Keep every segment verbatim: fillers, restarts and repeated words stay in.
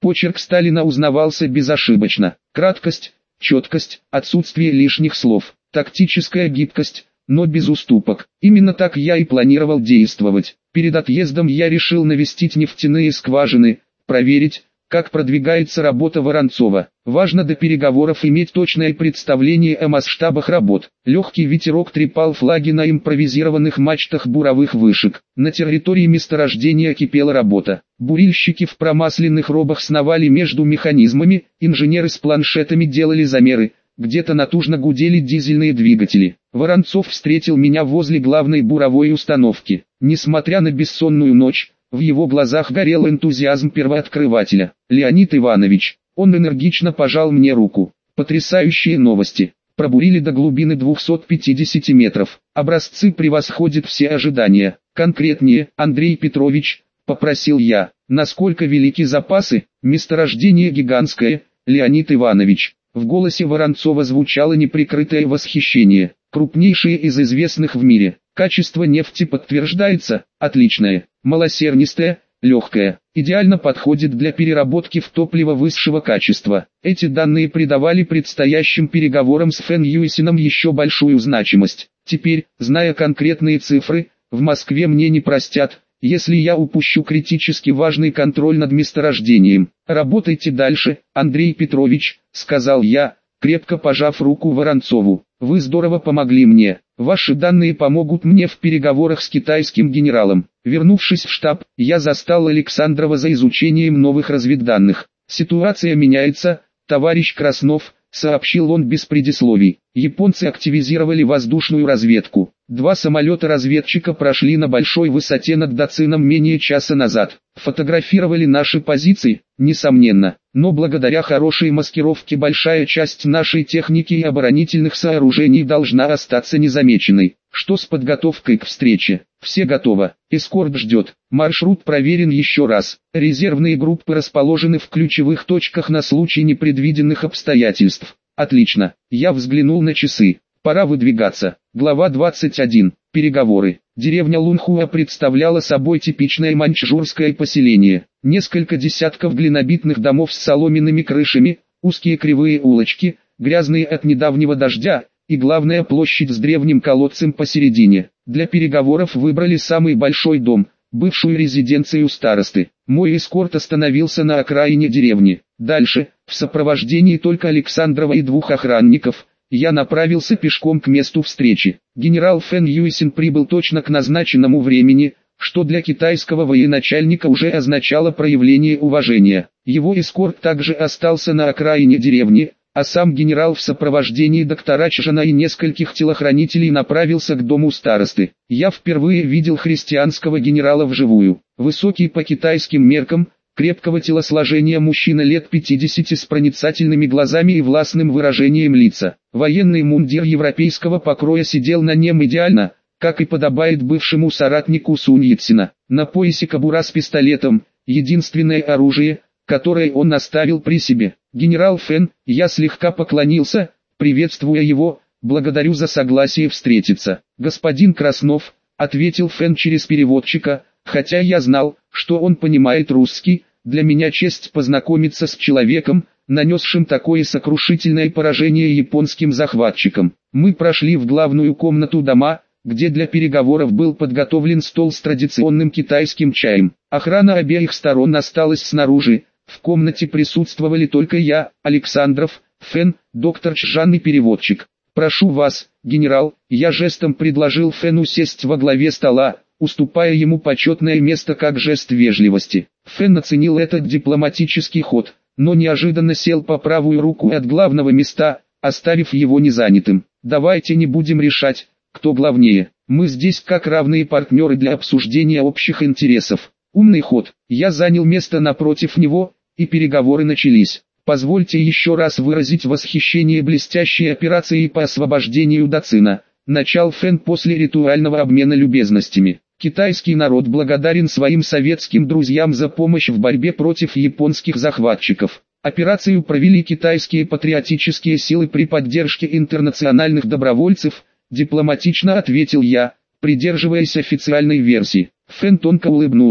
почерк Сталина узнавался безошибочно. Краткость, четкость, отсутствие лишних слов, тактическая гибкость, но без уступок. Именно так я и планировал действовать. Перед отъездом я решил навестить нефтяные скважины, проверить, как продвигается работа Воронцова. Важно до переговоров иметь точное представление о масштабах работ. Легкий ветерок трепал флаги на импровизированных мачтах буровых вышек. На территории месторождения кипела работа. Бурильщики в промасленных робах сновали между механизмами, инженеры с планшетами делали замеры. Где-то натужно гудели дизельные двигатели. Воронцов встретил меня возле главной буровой установки. Несмотря на бессонную ночь, в его глазах горел энтузиазм первооткрывателя. «Леонид Иванович», он энергично пожал мне руку. «Потрясающие новости. Пробурили до глубины двухсот пятидесяти метров. Образцы превосходят все ожидания. Конкретнее, Андрей Петрович», — попросил я. «Насколько велики запасы? Месторождение гигантское, Леонид Иванович». В голосе Воронцова звучало неприкрытое восхищение. «Крупнейшие из известных в мире. Качество нефти подтверждается, отличное, малосернистое, легкое, идеально подходит для переработки в топливо высшего качества». Эти данные придавали предстоящим переговорам с Фэн Юйсином еще большую значимость. Теперь, зная конкретные цифры, в Москве мне не простят, если я упущу критически важный контроль над месторождением. «Работайте дальше, Андрей Петрович», — сказал я, крепко пожав руку Воронцову. «Вы здорово помогли мне. Ваши данные помогут мне в переговорах с китайским генералом». Вернувшись в штаб, я застал Александрова за изучением новых разведданных. «Ситуация меняется, товарищ Краснов», — сообщил он без предисловий. «Японцы активизировали воздушную разведку. Два самолета-разведчика прошли на большой высоте над Дацином менее часа назад. Фотографировали наши позиции, несомненно, но благодаря хорошей маскировке большая часть нашей техники и оборонительных сооружений должна остаться незамеченной. Что с подготовкой к встрече? Все готово. Эскорт ждет. Маршрут проверен еще раз. Резервные группы расположены в ключевых точках на случай непредвиденных обстоятельств». «Отлично». Я взглянул на часы. Пора выдвигаться. Глава двадцать один. Переговоры. Деревня Лунхуа представляла собой типичное маньчжурское поселение. Несколько десятков глинобитных домов с соломенными крышами, узкие кривые улочки, грязные от недавнего дождя, и главная площадь с древним колодцем посередине. Для переговоров выбрали самый большой дом, бывшую резиденцию старосты. Мой эскорт остановился на окраине деревни. Дальше, в сопровождении только Александрова и двух охранников, я направился пешком к месту встречи. Генерал Фэн Юйсин прибыл точно к назначенному времени, что для китайского военачальника уже означало проявление уважения. Его эскорт также остался на окраине деревни, а сам генерал в сопровождении доктора Чжана и нескольких телохранителей направился к дому старосты. Я впервые видел христианского генерала вживую. Высокий по китайским меркам, крепкого телосложения мужчина лет пятидесяти с проницательными глазами и властным выражением лица. Военный мундир европейского покроя сидел на нем идеально, как и подобает бывшему соратнику Сунь Яцена. На поясе кобура с пистолетом, единственное оружие, которое он оставил при себе. «Генерал Фэн», я слегка поклонился, приветствуя его, «благодарю за согласие встретиться». «Господин Краснов», ответил Фэн через переводчика, хотя я знал, что он понимает русский, для меня честь познакомиться с человеком, нанесшим такое сокрушительное поражение японским захватчикам. Мы прошли в главную комнату дома, где для переговоров был подготовлен стол с традиционным китайским чаем. Охрана обеих сторон осталась снаружи, в комнате присутствовали только я, Александров, Фэн, доктор Чжан и переводчик. «Прошу вас, генерал», я жестом предложил Фэну сесть во главе стола, уступая ему почетное место как жест вежливости. Фэн оценил этот дипломатический ход, но неожиданно сел по правую руку от главного места, оставив его незанятым. «Давайте не будем решать, кто главнее. Мы здесь как равные партнеры для обсуждения общих интересов». Умный ход. Я занял место напротив него, и переговоры начались. «Позвольте еще раз выразить восхищение блестящей операцией по освобождению Дацина», начал Фэн после ритуального обмена любезностями. «Китайский народ благодарен своим советским друзьям за помощь в борьбе против японских захватчиков. Операцию провели китайские патриотические силы при поддержке интернациональных добровольцев», дипломатично ответил я, придерживаясь официальной версии. Фэн тонко улыбнулся.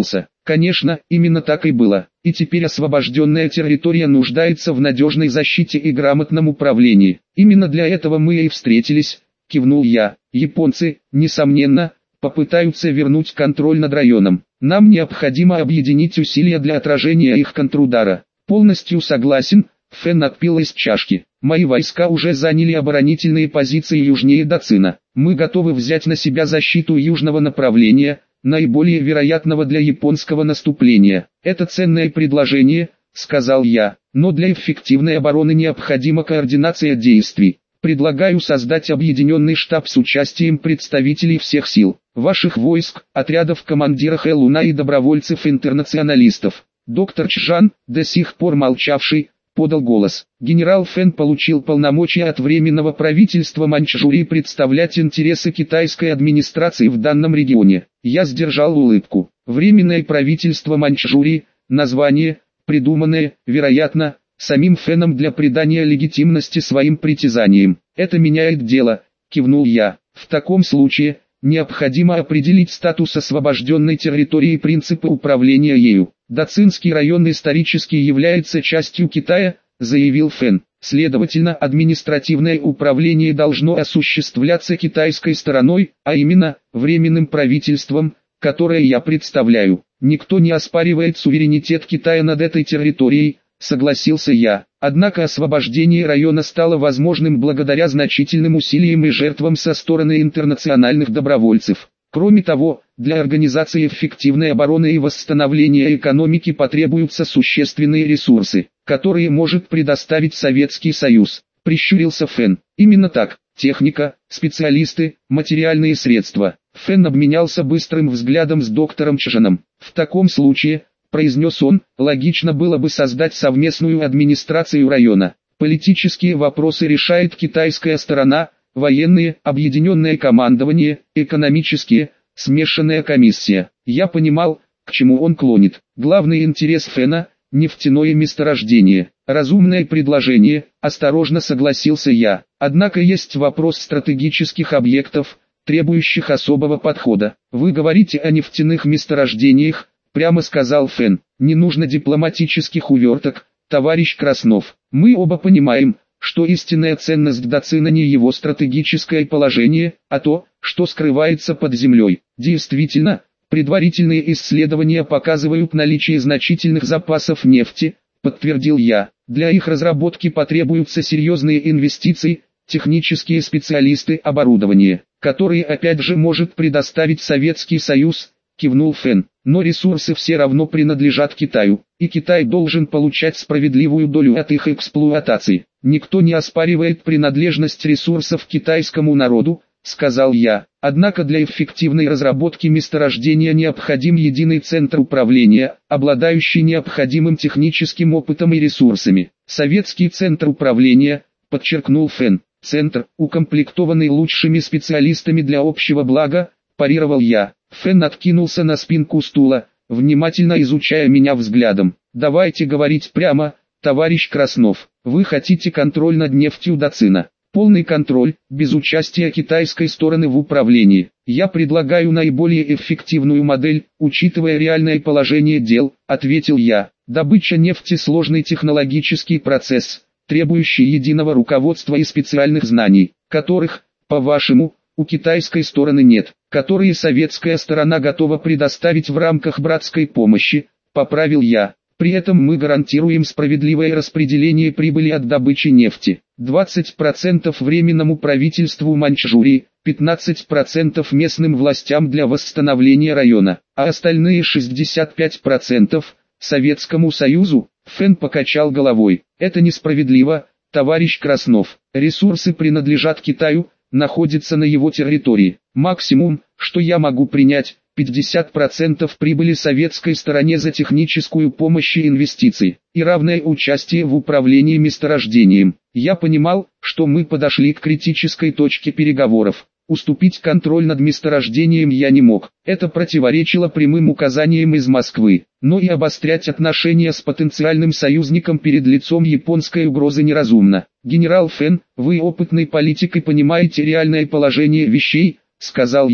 Конечно, именно так и было. И теперь освобожденная территория нуждается в надежной защите и грамотном управлении. Именно для этого мы и встретились, кивнул я. Японцы, несомненно, попытаются вернуть контроль над районом. Нам необходимо объединить усилия для отражения их контрудара. Полностью согласен. Фэн отпил из чашки. Мои войска уже заняли оборонительные позиции южнее Дацина. Мы готовы взять на себя защиту южного направления, наиболее вероятного для японского наступления. Это ценное предложение, сказал я, но для эффективной обороны необходима координация действий. Предлагаю создать объединенный штаб с участием представителей всех сил, ваших войск, отрядов командиров Элуна и добровольцев-интернационалистов. Доктор Чжан, до сих пор молчавший, подал голос. Генерал Фэн получил полномочия от Временного правительства Маньчжурии представлять интересы китайской администрации в данном регионе. Я сдержал улыбку. Временное правительство Маньчжурии, название, придуманное, вероятно, самим Фэном для придания легитимности своим притязаниям. Это меняет дело, кивнул я. В таком случае, необходимо определить статус освобожденной территории и принципы управления ею. Дацинский район исторически является частью Китая, заявил Фэн. Следовательно, административное управление должно осуществляться китайской стороной, а именно, временным правительством, которое я представляю. Никто не оспаривает суверенитет Китая над этой территорией, согласился я. Однако освобождение района стало возможным благодаря значительным усилиям и жертвам со стороны интернациональных добровольцев. Кроме того, для организации эффективной обороны и восстановления экономики потребуются существенные ресурсы, которые может предоставить Советский Союз, прищурился Фэн. Именно так, техника, специалисты, материальные средства. Фэн обменялся быстрым взглядом с доктором Чжаном. В таком случае, произнес он, логично было бы создать совместную администрацию района. Политические вопросы решает китайская сторона, военные, объединенное командование, экономические, смешанная комиссия. Я понимал, к чему он клонит. Главный интерес Фэна – нефтяное месторождение. Разумное предложение, осторожно согласился я. Однако есть вопрос стратегических объектов, требующих особого подхода. Вы говорите о нефтяных месторождениях, прямо сказал Фэн. Не нужно дипломатических уверток, товарищ Краснов. Мы оба понимаем, что истинная ценность Дацина не его стратегическое положение, а то, что скрывается под землей. Действительно, предварительные исследования показывают наличие значительных запасов нефти, подтвердил я. Для их разработки потребуются серьезные инвестиции, технические специалисты, оборудование, которые опять же может предоставить Советский Союз, кивнул Фэн. Но ресурсы все равно принадлежат Китаю, и Китай должен получать справедливую долю от их эксплуатации. Никто не оспаривает принадлежность ресурсов китайскому народу, сказал я. Однако для эффективной разработки месторождения необходим единый центр управления, обладающий необходимым техническим опытом и ресурсами. Советский центр управления, подчеркнул Фэн. Центр, укомплектованный лучшими специалистами для общего блага, парировал я. Фэн откинулся на спинку стула, внимательно изучая меня взглядом. Давайте говорить прямо, товарищ Краснов. Вы хотите контроль над нефтью Дацина. Полный контроль, без участия китайской стороны в управлении. Я предлагаю наиболее эффективную модель, учитывая реальное положение дел, ответил я. Добыча нефти – сложный технологический процесс, требующий единого руководства и специальных знаний, которых, по-вашему, у китайской стороны нет, которые советская сторона готова предоставить в рамках братской помощи, поправил я. При этом мы гарантируем справедливое распределение прибыли от добычи нефти. двадцать процентов временному правительству Маньчжурии, пятнадцать процентов местным властям для восстановления района, а остальные шестьдесят пять процентов Советскому Союзу. Фэн покачал головой. Это несправедливо, товарищ Краснов. Ресурсы принадлежат Китаю, находятся на его территории. Максимум, что я могу принять, пятьдесят процентов прибыли советской стороне за техническую помощь и инвестиции, и равное участие в управлении месторождением. Я понимал, что мы подошли к критической точке переговоров. Уступить контроль над месторождением я не мог. Это противоречило прямым указаниям из Москвы. Но и обострять отношения с потенциальным союзником перед лицом японской угрозы неразумно. Генерал Фэн, вы опытный политик и понимаете реальное положение вещей, сказал я.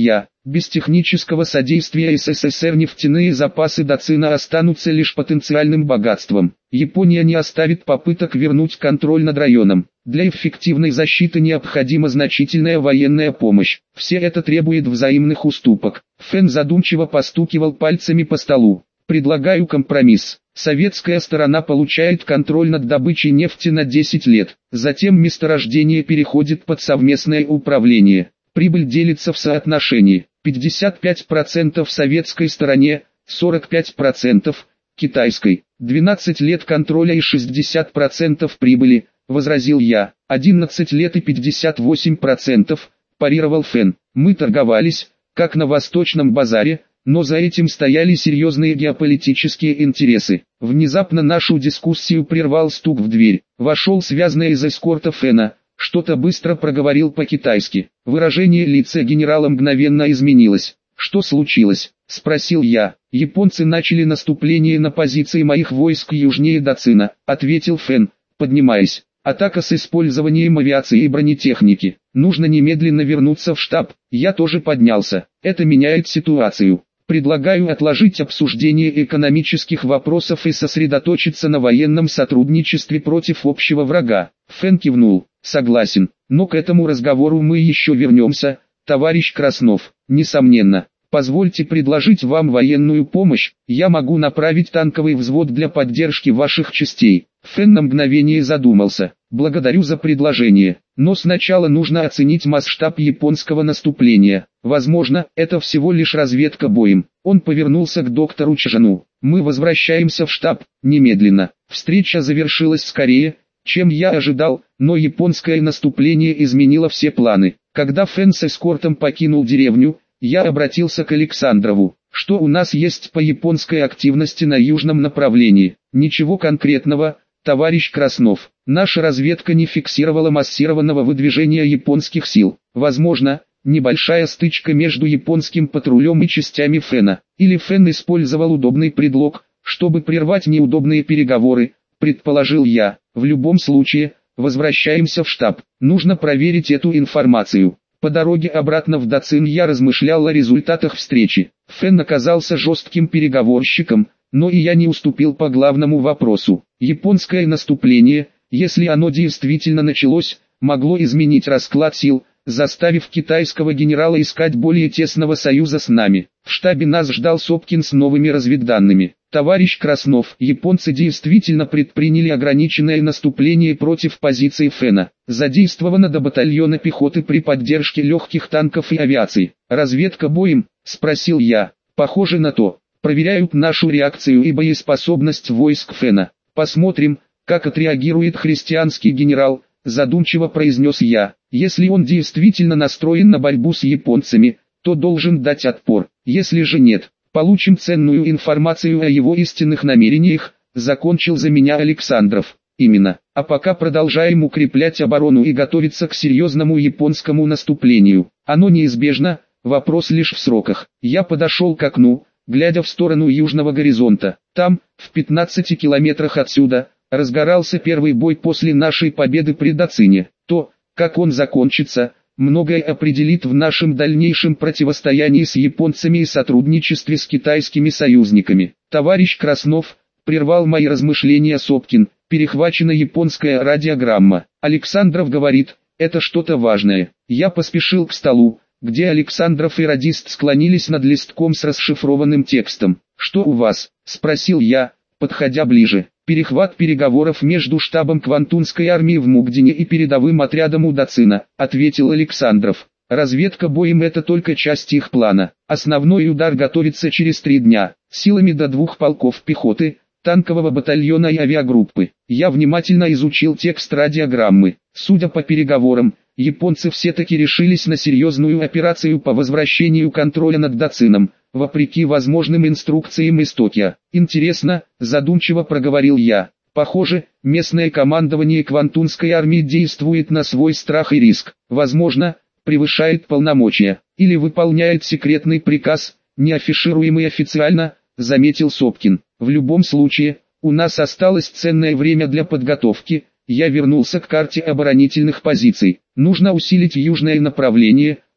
Без технического содействия СССР нефтяные запасы Дацина останутся лишь потенциальным богатством. Япония не оставит попыток вернуть контроль над районом. Для эффективной защиты необходима значительная военная помощь. Все это требует взаимных уступок. Фэн задумчиво постукивал пальцами по столу. Предлагаю компромисс. Советская сторона получает контроль над добычей нефти на десять лет. Затем месторождение переходит под совместное управление. Прибыль делится в соотношении пятьдесят пять процентов советской стороне, сорок пять процентов китайской. двенадцать лет контроля и шестьдесят процентов прибыли, возразил я. одиннадцать лет и пятьдесят восемь процентов, парировал Фэн. Мы торговались, как на Восточном базаре, но за этим стояли серьезные геополитические интересы. Внезапно нашу дискуссию прервал стук в дверь. Вошел связанный из эскорта Фэна, что-то быстро проговорил по-китайски. Выражение лица генерала мгновенно изменилось. «Что случилось?» – спросил я. «Японцы начали наступление на позиции моих войск южнее Дацина», – ответил Фэн, поднимаясь. «Атака с использованием авиации и бронетехники. Нужно немедленно вернуться в штаб». Я тоже поднялся. «Это меняет ситуацию. Предлагаю отложить обсуждение экономических вопросов и сосредоточиться на военном сотрудничестве против общего врага». Фэн кивнул. «Согласен, но к этому разговору мы еще вернемся, товарищ Краснов. Несомненно, позвольте предложить вам военную помощь, я могу направить танковый взвод для поддержки ваших частей». Фэн на мгновение задумался. «Благодарю за предложение, но сначала нужно оценить масштаб японского наступления. Возможно, это всего лишь разведка боем». Он повернулся к доктору Чжану. «Мы возвращаемся в штаб, немедленно». Встреча завершилась скорее, чем я ожидал, но японское наступление изменило все планы. Когда Фэн с эскортом покинул деревню, я обратился к Александрову. «Что у нас есть по японской активности на южном направлении?» «Ничего конкретного, товарищ Краснов. Наша разведка не фиксировала массированного выдвижения японских сил. Возможно, небольшая стычка между японским патрулем и частями Фэна. Или Фэн использовал удобный предлог, чтобы прервать неудобные переговоры», предположил я. «В любом случае, возвращаемся в штаб. Нужно проверить эту информацию». По дороге обратно в Дацин я размышлял о результатах встречи. Фэн оказался жестким переговорщиком, но и я не уступил по главному вопросу. Японское наступление, если оно действительно началось, могло изменить расклад сил, заставив китайского генерала искать более тесного союза с нами. В штабе нас ждал Сопкин с новыми разведданными. «Товарищ Краснов, японцы действительно предприняли ограниченное наступление против позиций Фэна. Задействовано до батальона пехоты при поддержке легких танков и авиации. Разведка боем?» – спросил я. «Похоже на то. Проверяют нашу реакцию и боеспособность войск Фэна. Посмотрим, как отреагирует христианский генерал», – задумчиво произнес я. «Если он действительно настроен на борьбу с японцами, то должен дать отпор. Если же нет, получим ценную информацию о его истинных намерениях», — закончил за меня Александров. «Именно. А пока продолжаем укреплять оборону и готовиться к серьезному японскому наступлению. Оно неизбежно, вопрос лишь в сроках». Я подошел к окну, глядя в сторону южного горизонта. Там, в пятнадцати километрах отсюда, разгорался первый бой после нашей победы при Дацине. То, как он закончится, многое определит в нашем дальнейшем противостоянии с японцами и сотрудничестве с китайскими союзниками. «Товарищ Краснов», — прервал мои размышления Сопкин, — «перехвачена японская радиограмма. Александров говорит, это что-то важное». Я поспешил к столу, где Александров и радист склонились над листком с расшифрованным текстом. «Что у вас?» — спросил я, подходя ближе. «Перехват переговоров между штабом Квантунской армии в Мукдене и передовым отрядом у Дацина», — ответил Александров. «Разведка боем — это только часть их плана. Основной удар готовится через три дня, силами до двух полков пехоты, танкового батальона и авиагруппы». Я внимательно изучил текст радиограммы. Судя по переговорам, японцы все-таки решились на серьезную операцию по возвращению контроля над Дацином, вопреки возможным инструкциям из Токио. «Интересно», — задумчиво проговорил я. «Похоже, местное командование Квантунской армии действует на свой страх и риск. Возможно, превышает полномочия, или выполняет секретный приказ, не афишируемый официально», — заметил Сопкин. «В любом случае, у нас осталось ценное время для подготовки». Я вернулся к карте оборонительных позиций. «Нужно усилить южное направление»,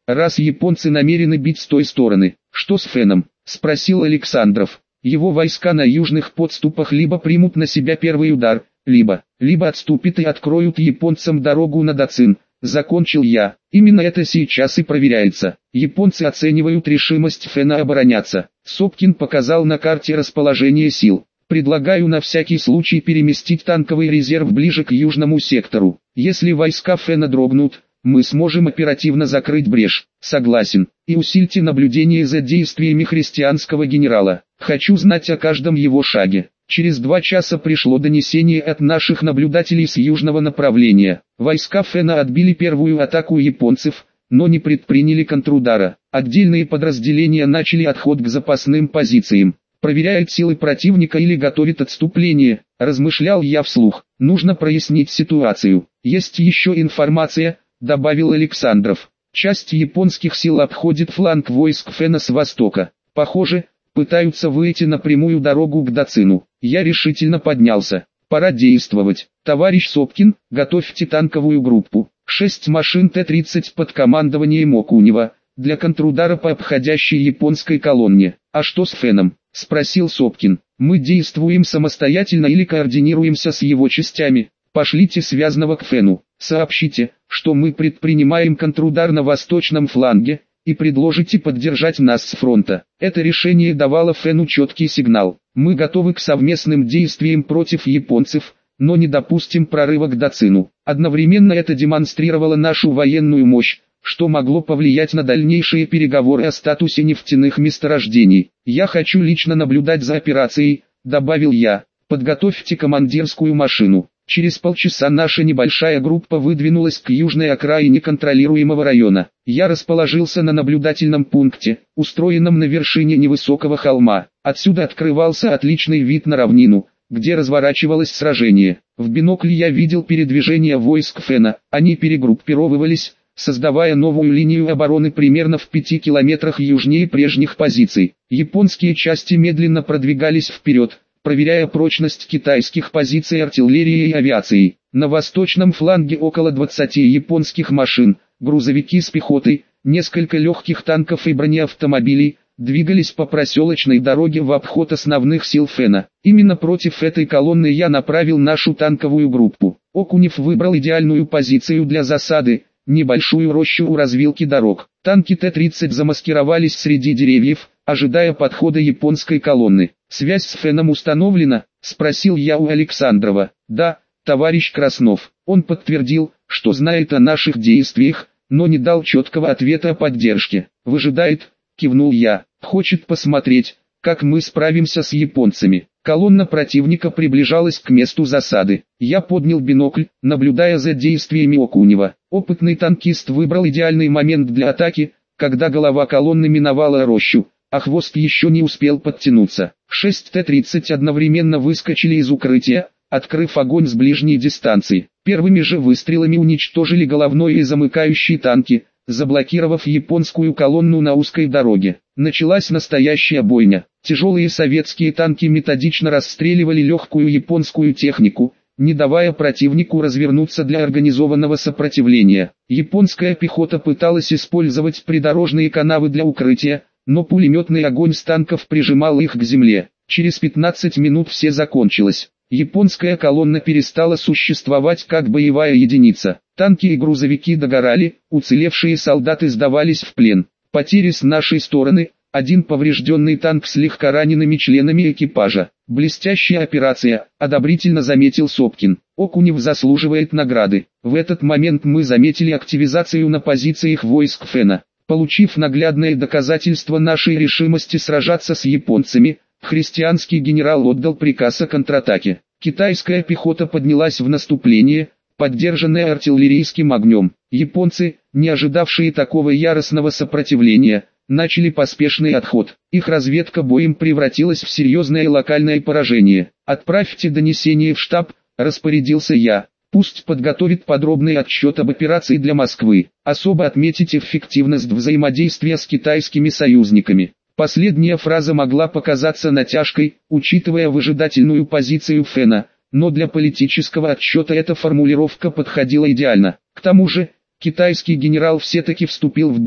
раз японцы намерены бить с той стороны. Что с Феном? Спросил Александров. Его войска на южных подступах либо примут на себя первый удар, либо, либо отступят и откроют японцам дорогу на Дацин. Закончил я. Именно это сейчас и проверяется. Японцы оценивают решимость Фена обороняться. Сопкин показал на карте расположение сил. Предлагаю на всякий случай переместить танковый резерв ближе к южному сектору. Если войска Фена дрогнут, мы сможем оперативно закрыть брешь. Согласен. И усильте наблюдение за действиями христианского генерала. Хочу знать о каждом его шаге. Через два часа пришло донесение от наших наблюдателей с южного направления. Войска Фена отбили первую атаку японцев, но не предприняли контрудара. Отдельные подразделения начали отход к запасным позициям. Проверяют силы противника или готовит отступление, размышлял я вслух. Нужно прояснить ситуацию. Есть еще информация, добавил Александров. Часть японских сил обходит фланг войск Фена с востока. Похоже, пытаются выйти на прямую дорогу к Дацину. Я решительно поднялся. Пора действовать. Товарищ Сопкин, готовьте танковую группу. Шесть машин Т тридцать под командованием Окунева, для контрудара по обходящей японской колонне. А что с Феном? Спросил Сопкин. Мы действуем самостоятельно или координируемся с его частями? Пошлите связного к Фену. Сообщите, что мы предпринимаем контрудар на восточном фланге, и предложите поддержать нас с фронта. Это решение давало Фену четкий сигнал. Мы готовы к совместным действиям против японцев, но не допустим прорыва к Дацину. Одновременно это демонстрировало нашу военную мощь, что могло повлиять на дальнейшие переговоры о статусе нефтяных месторождений. Я хочу лично наблюдать за операцией, добавил я. Подготовьте командирскую машину. Через полчаса наша небольшая группа выдвинулась к южной окраине контролируемого района. Я расположился на наблюдательном пункте, устроенном на вершине невысокого холма. Отсюда открывался отличный вид на равнину, где разворачивалось сражение. В бинокль я видел передвижение войск Фена. Они перегруппировывались, создавая новую линию обороны примерно в пяти километрах южнее прежних позиций. Японские части медленно продвигались вперед, проверяя прочность китайских позиций артиллерии и авиации. На восточном фланге около двадцати японских машин, грузовики с пехотой, несколько легких танков и бронеавтомобилей, двигались по проселочной дороге в обход основных сил Фена. Именно против этой колонны я направил нашу танковую группу. Окунев выбрал идеальную позицию для засады, небольшую рощу у развилки дорог. Танки Т тридцать замаскировались среди деревьев, ожидая подхода японской колонны. «Связь с Феном установлена?» – спросил я у Александрова. «Да, товарищ Краснов». Он подтвердил, что знает о наших действиях, но не дал четкого ответа о поддержке. «Выжидает», – кивнул я. «Хочет посмотреть, как мы справимся с японцами». Колонна противника приближалась к месту засады. Я поднял бинокль, наблюдая за действиями Окунева. Опытный танкист выбрал идеальный момент для атаки, когда голова колонны миновала рощу, а хвост еще не успел подтянуться. Шесть Т тридцать одновременно выскочили из укрытия, открыв огонь с ближней дистанции. Первыми же выстрелами уничтожили головной и замыкающие танки, заблокировав японскую колонну на узкой дороге. Началась настоящая бойня. Тяжелые советские танки методично расстреливали легкую японскую технику, не давая противнику развернуться для организованного сопротивления. Японская пехота пыталась использовать придорожные канавы для укрытия, но пулеметный огонь с танков прижимал их к земле. Через пятнадцать минут все закончилось. Японская колонна перестала существовать как боевая единица. Танки и грузовики догорали, уцелевшие солдаты сдавались в плен. Потери с нашей стороны: один поврежденный танк с легко ранеными членами экипажа. Блестящая операция, одобрительно заметил Сопкин. Окунев заслуживает награды. В этот момент мы заметили активизацию на позициях войск Фена. Получив наглядное доказательство нашей решимости сражаться с японцами, христианский генерал отдал приказ о контратаке. Китайская пехота поднялась в наступление, поддержанная артиллерийским огнем. Японцы, не ожидавшие такого яростного сопротивления, начали поспешный отход. Их разведка боем превратилась в серьезное локальное поражение. «Отправьте донесение в штаб», – распорядился я. «Пусть подготовит подробный отчет об операции для Москвы. Особо отметить эффективность взаимодействия с китайскими союзниками». Последняя фраза могла показаться натяжкой, учитывая выжидательную позицию Фена, но для политического отчета эта формулировка подходила идеально. К тому же, китайский генерал все-таки вступил в бой,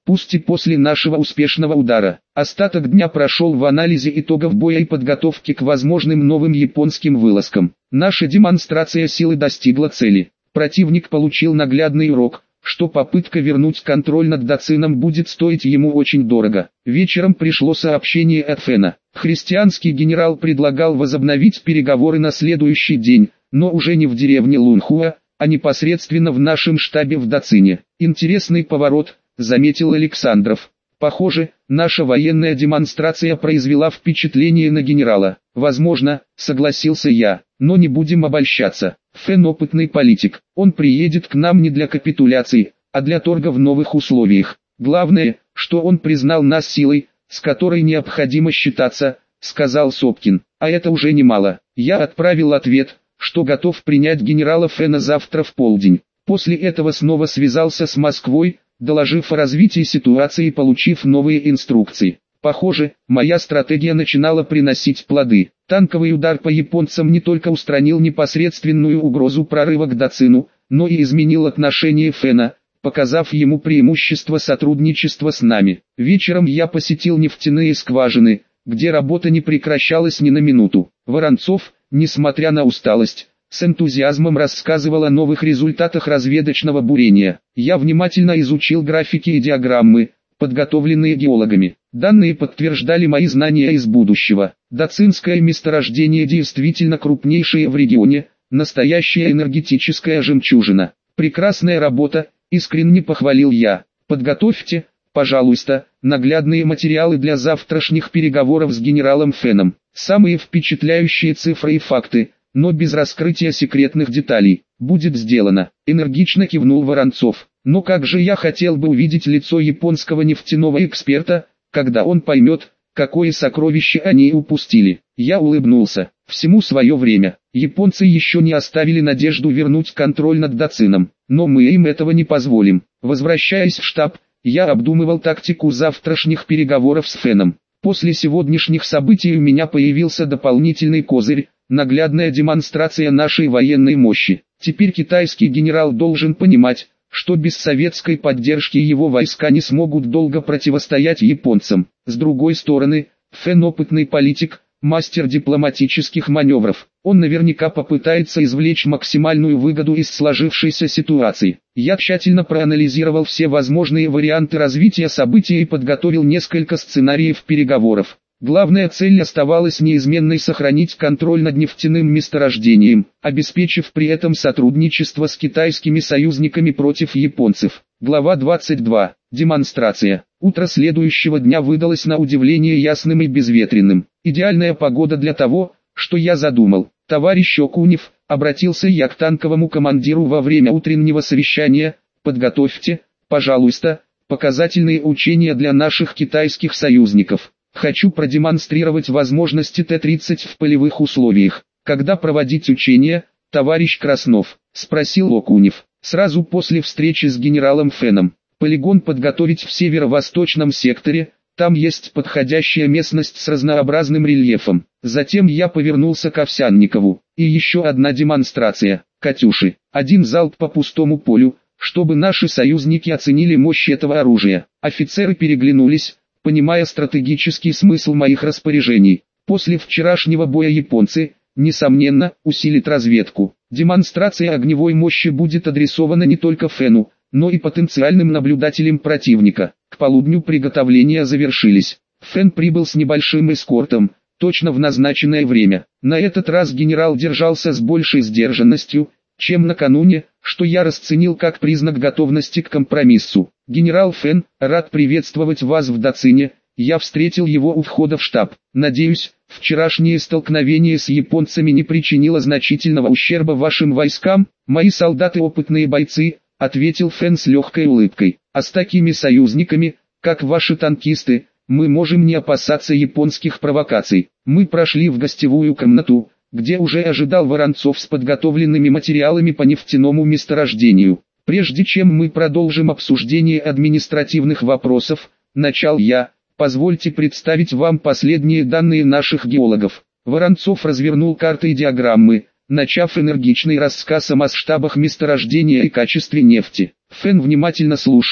пусть и после нашего успешного удара. Остаток дня прошел в анализе итогов боя и подготовке к возможным новым японским вылазкам. Наша демонстрация силы достигла цели. Противник получил наглядный урок, что попытка вернуть контроль над Дацином будет стоить ему очень дорого. Вечером пришло сообщение от Фэна. Христианский генерал предлагал возобновить переговоры на следующий день, но уже не в деревне Лунхуа, а непосредственно в нашем штабе в Дацине. Интересный поворот, заметил Александров. Похоже, наша военная демонстрация произвела впечатление на генерала. Возможно, согласился я, но не будем обольщаться. Фэн опытный политик, он приедет к нам не для капитуляции, а для торга в новых условиях. Главное, что он признал нас силой, с которой необходимо считаться, сказал Сопкин. А это уже немало. Я отправил ответ, что готов принять генерала Фэна завтра в полдень. После этого снова связался с Москвой, доложив о развитии ситуации и получив новые инструкции. Похоже, моя стратегия начинала приносить плоды. Танковый удар по японцам не только устранил непосредственную угрозу прорыва к Дацину, но и изменил отношение Фэна, показав ему преимущество сотрудничества с нами. Вечером я посетил нефтяные скважины, где работа не прекращалась ни на минуту. Воронцов, несмотря на усталость, с энтузиазмом рассказывал о новых результатах разведочного бурения. Я внимательно изучил графики и диаграммы, подготовленные геологами. Данные подтверждали мои знания из будущего. Дацинское месторождение действительно крупнейшее в регионе, настоящая энергетическая жемчужина. Прекрасная работа, искренне похвалил я. Подготовьте, пожалуйста, наглядные материалы для завтрашних переговоров с генералом Фэном. Самые впечатляющие цифры и факты, но без раскрытия секретных деталей. Будет сделано, энергично кивнул Воронцов. Но как же я хотел бы увидеть лицо японского нефтяного эксперта, когда он поймет, какое сокровище они упустили. Я улыбнулся. Всему свое время. Японцы еще не оставили надежду вернуть контроль над Дацином, но мы им этого не позволим. Возвращаясь в штаб, я обдумывал тактику завтрашних переговоров с Фэном. После сегодняшних событий у меня появился дополнительный козырь, наглядная демонстрация нашей военной мощи. Теперь китайский генерал должен понимать, что без советской поддержки его войска не смогут долго противостоять японцам. С другой стороны, Фэн опытный политик, мастер дипломатических маневров. Он наверняка попытается извлечь максимальную выгоду из сложившейся ситуации. Я тщательно проанализировал все возможные варианты развития событий и подготовил несколько сценариев переговоров. Главная цель оставалась неизменной: сохранить контроль над нефтяным месторождением, обеспечив при этом сотрудничество с китайскими союзниками против японцев. Глава двадцать два. Демонстрация. Утро следующего дня выдалось на удивление ясным и безветренным. Идеальная погода для того, что я задумал. Товарищ Окунев, обратился я к танковому командиру во время утреннего совещания, подготовьте, пожалуйста, показательные учения для наших китайских союзников. Хочу продемонстрировать возможности Т тридцать в полевых условиях. Когда проводить учения, товарищ Краснов? Спросил Окунев. Сразу после встречи с генералом Фэном. Полигон подготовить в северо-восточном секторе, там есть подходящая местность с разнообразным рельефом. Затем я повернулся к Овсянникову. И еще одна демонстрация. Катюши. Один залп по пустому полю, чтобы наши союзники оценили мощь этого оружия. Офицеры переглянулись, понимая стратегический смысл моих распоряжений. После вчерашнего боя японцы, несомненно, усилят разведку. Демонстрация огневой мощи будет адресована не только Фэну, но и потенциальным наблюдателям противника. К полудню приготовления завершились. Фэн прибыл с небольшим эскортом, точно в назначенное время. На этот раз генерал держался с большей сдержанностью, чем накануне, что я расценил как признак готовности к компромиссу. «Генерал Фэн, рад приветствовать вас в Дацине», я встретил его у входа в штаб. «Надеюсь, вчерашнее столкновение с японцами не причинило значительного ущерба вашим войскам?» «Мои солдаты опытные бойцы», — ответил Фэн с легкой улыбкой. «А с такими союзниками, как ваши танкисты, мы можем не опасаться японских провокаций». Мы прошли в гостевую комнату, где уже ожидал Воронцов с подготовленными материалами по нефтяному месторождению. «Прежде чем мы продолжим обсуждение административных вопросов, начал я, позвольте представить вам последние данные наших геологов». Воронцов развернул карты и диаграммы, начав энергичный рассказ о масштабах месторождения и качестве нефти. Фэн внимательно слушал,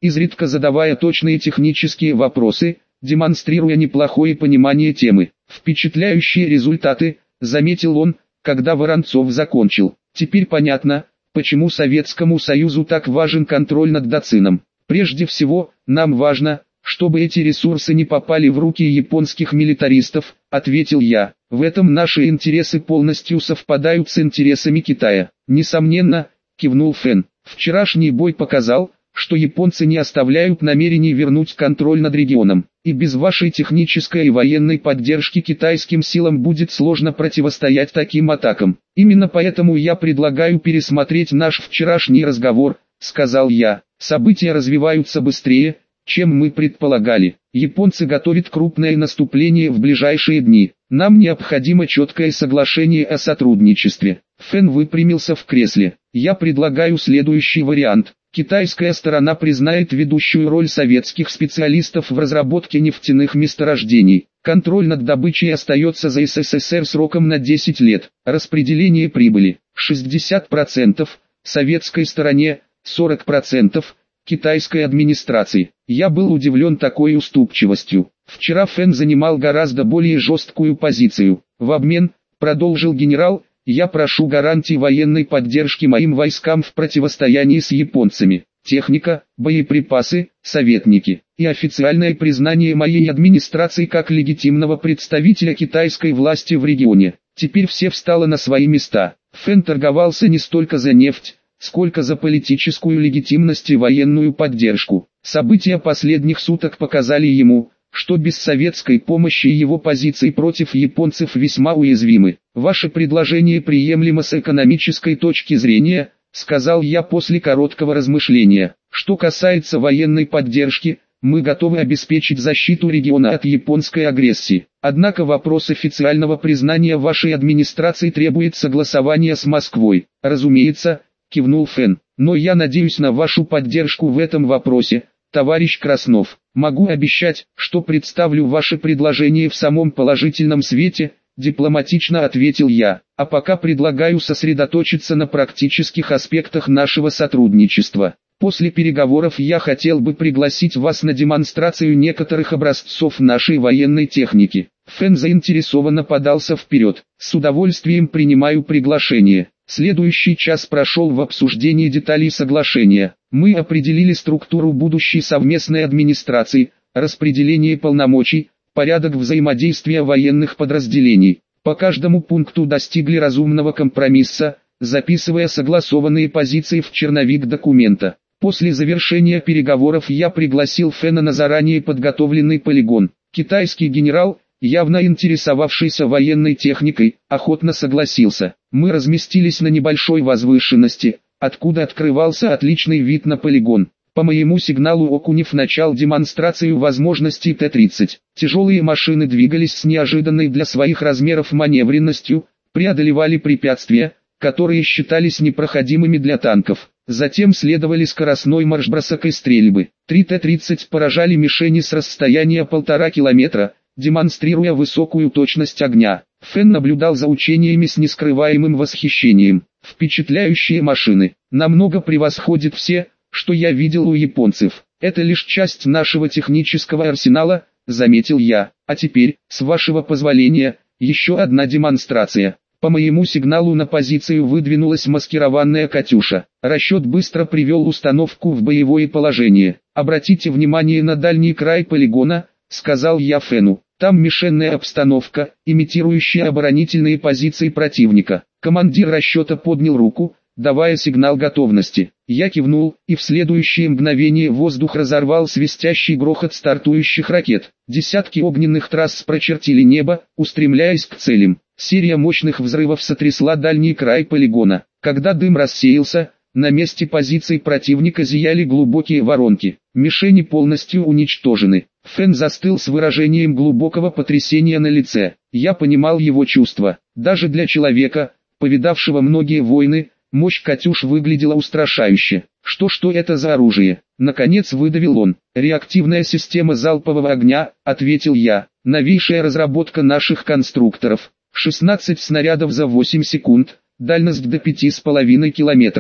изредка задавая точные технические вопросы, демонстрируя неплохое понимание темы. Впечатляющие результаты, заметил он, когда Воронцов закончил. Теперь понятно, почему Советскому Союзу так важен контроль над Дацином. Прежде всего, нам важно, чтобы эти ресурсы не попали в руки японских милитаристов, ответил я. В этом наши интересы полностью совпадают с интересами Китая. Несомненно, кивнул Фэн. Вчерашний бой показал, что японцы не оставляют намерений вернуть контроль над регионом, и без вашей технической и военной поддержки китайским силам будет сложно противостоять таким атакам. Именно поэтому я предлагаю пересмотреть наш вчерашний разговор, сказал я. События развиваются быстрее, чем мы предполагали. Японцы готовят крупное наступление в ближайшие дни. Нам необходимо четкое соглашение о сотрудничестве. Фэн выпрямился в кресле. Я предлагаю следующий вариант. Китайская сторона признает ведущую роль советских специалистов в разработке нефтяных месторождений. Контроль над добычей остается за СССР сроком на десять лет. Распределение прибыли шестьдесят процентов, советской стороне сорок процентов, китайской администрации. Я был удивлен такой уступчивостью. Вчера Фэн занимал гораздо более жесткую позицию. В обмен, продолжил генерал, я прошу гарантий военной поддержки моим войскам в противостоянии с японцами. Техника, боеприпасы, советники и официальное признание моей администрации как легитимного представителя китайской власти в регионе. Теперь все встало на свои места. Фэн торговался не столько за нефть, сколько за политическую легитимность и военную поддержку. События последних суток показали ему, что без советской помощи его позиции против японцев весьма уязвимы. Ваше предложение приемлемо с экономической точки зрения, сказал я после короткого размышления. Что касается военной поддержки, мы готовы обеспечить защиту региона от японской агрессии. Однако вопрос официального признания вашей администрации требует согласования с Москвой. Разумеется, кивнул Фэн, но я надеюсь на вашу поддержку в этом вопросе, товарищ Краснов. Могу обещать, что представлю ваше предложение в самом положительном свете, дипломатично ответил я. А пока предлагаю сосредоточиться на практических аспектах нашего сотрудничества. После переговоров я хотел бы пригласить вас на демонстрацию некоторых образцов нашей военной техники. Фэн заинтересованно подался вперед. С удовольствием принимаю приглашение. Следующий час прошел в обсуждении деталей соглашения. Мы определили структуру будущей совместной администрации, распределение полномочий, порядок взаимодействия военных подразделений. По каждому пункту достигли разумного компромисса, записывая согласованные позиции в черновик документа. После завершения переговоров я пригласил Фэна на заранее подготовленный полигон. Китайский генерал, явно интересовавшийся военной техникой, охотно согласился. Мы разместились на небольшой возвышенности, откуда открывался отличный вид на полигон. По моему сигналу Окунев начал демонстрацию возможностей Т тридцать. Тяжелые машины двигались с неожиданной для своих размеров маневренностью, преодолевали препятствия, которые считались непроходимыми для танков. Затем следовали скоростной марш-бросок и стрельбы. Три Т тридцать поражали мишени с расстояния полтора километра, демонстрируя высокую точность огня. Фэн наблюдал за учениями с нескрываемым восхищением. Впечатляющие машины, намного превосходят все, что я видел у японцев. Это лишь часть нашего технического арсенала, заметил я. А теперь, с вашего позволения, еще одна демонстрация. По моему сигналу на позицию выдвинулась маскированная «Катюша». Расчет быстро привел установку в боевое положение. Обратите внимание на дальний край полигона, сказал я Фэну. Там мишенная обстановка, имитирующая оборонительные позиции противника. Командир расчета поднял руку, давая сигнал готовности. Я кивнул, и в следующее мгновение воздух разорвал свистящий грохот стартующих ракет. Десятки огненных трасс прочертили небо, устремляясь к целям. Серия мощных взрывов сотрясла дальний край полигона. Когда дым рассеялся, на месте позиций противника зияли глубокие воронки. Мишени полностью уничтожены. Фэн застыл с выражением глубокого потрясения на лице. Я понимал его чувства. Даже для человека, повидавшего многие войны, мощь «Катюш» выглядела устрашающе. Что что это за оружие? Наконец выдавил он. Реактивная система залпового огня, ответил я. Новейшая разработка наших конструкторов. шестнадцать снарядов за восемь секунд, дальность до пяти с половиной километров.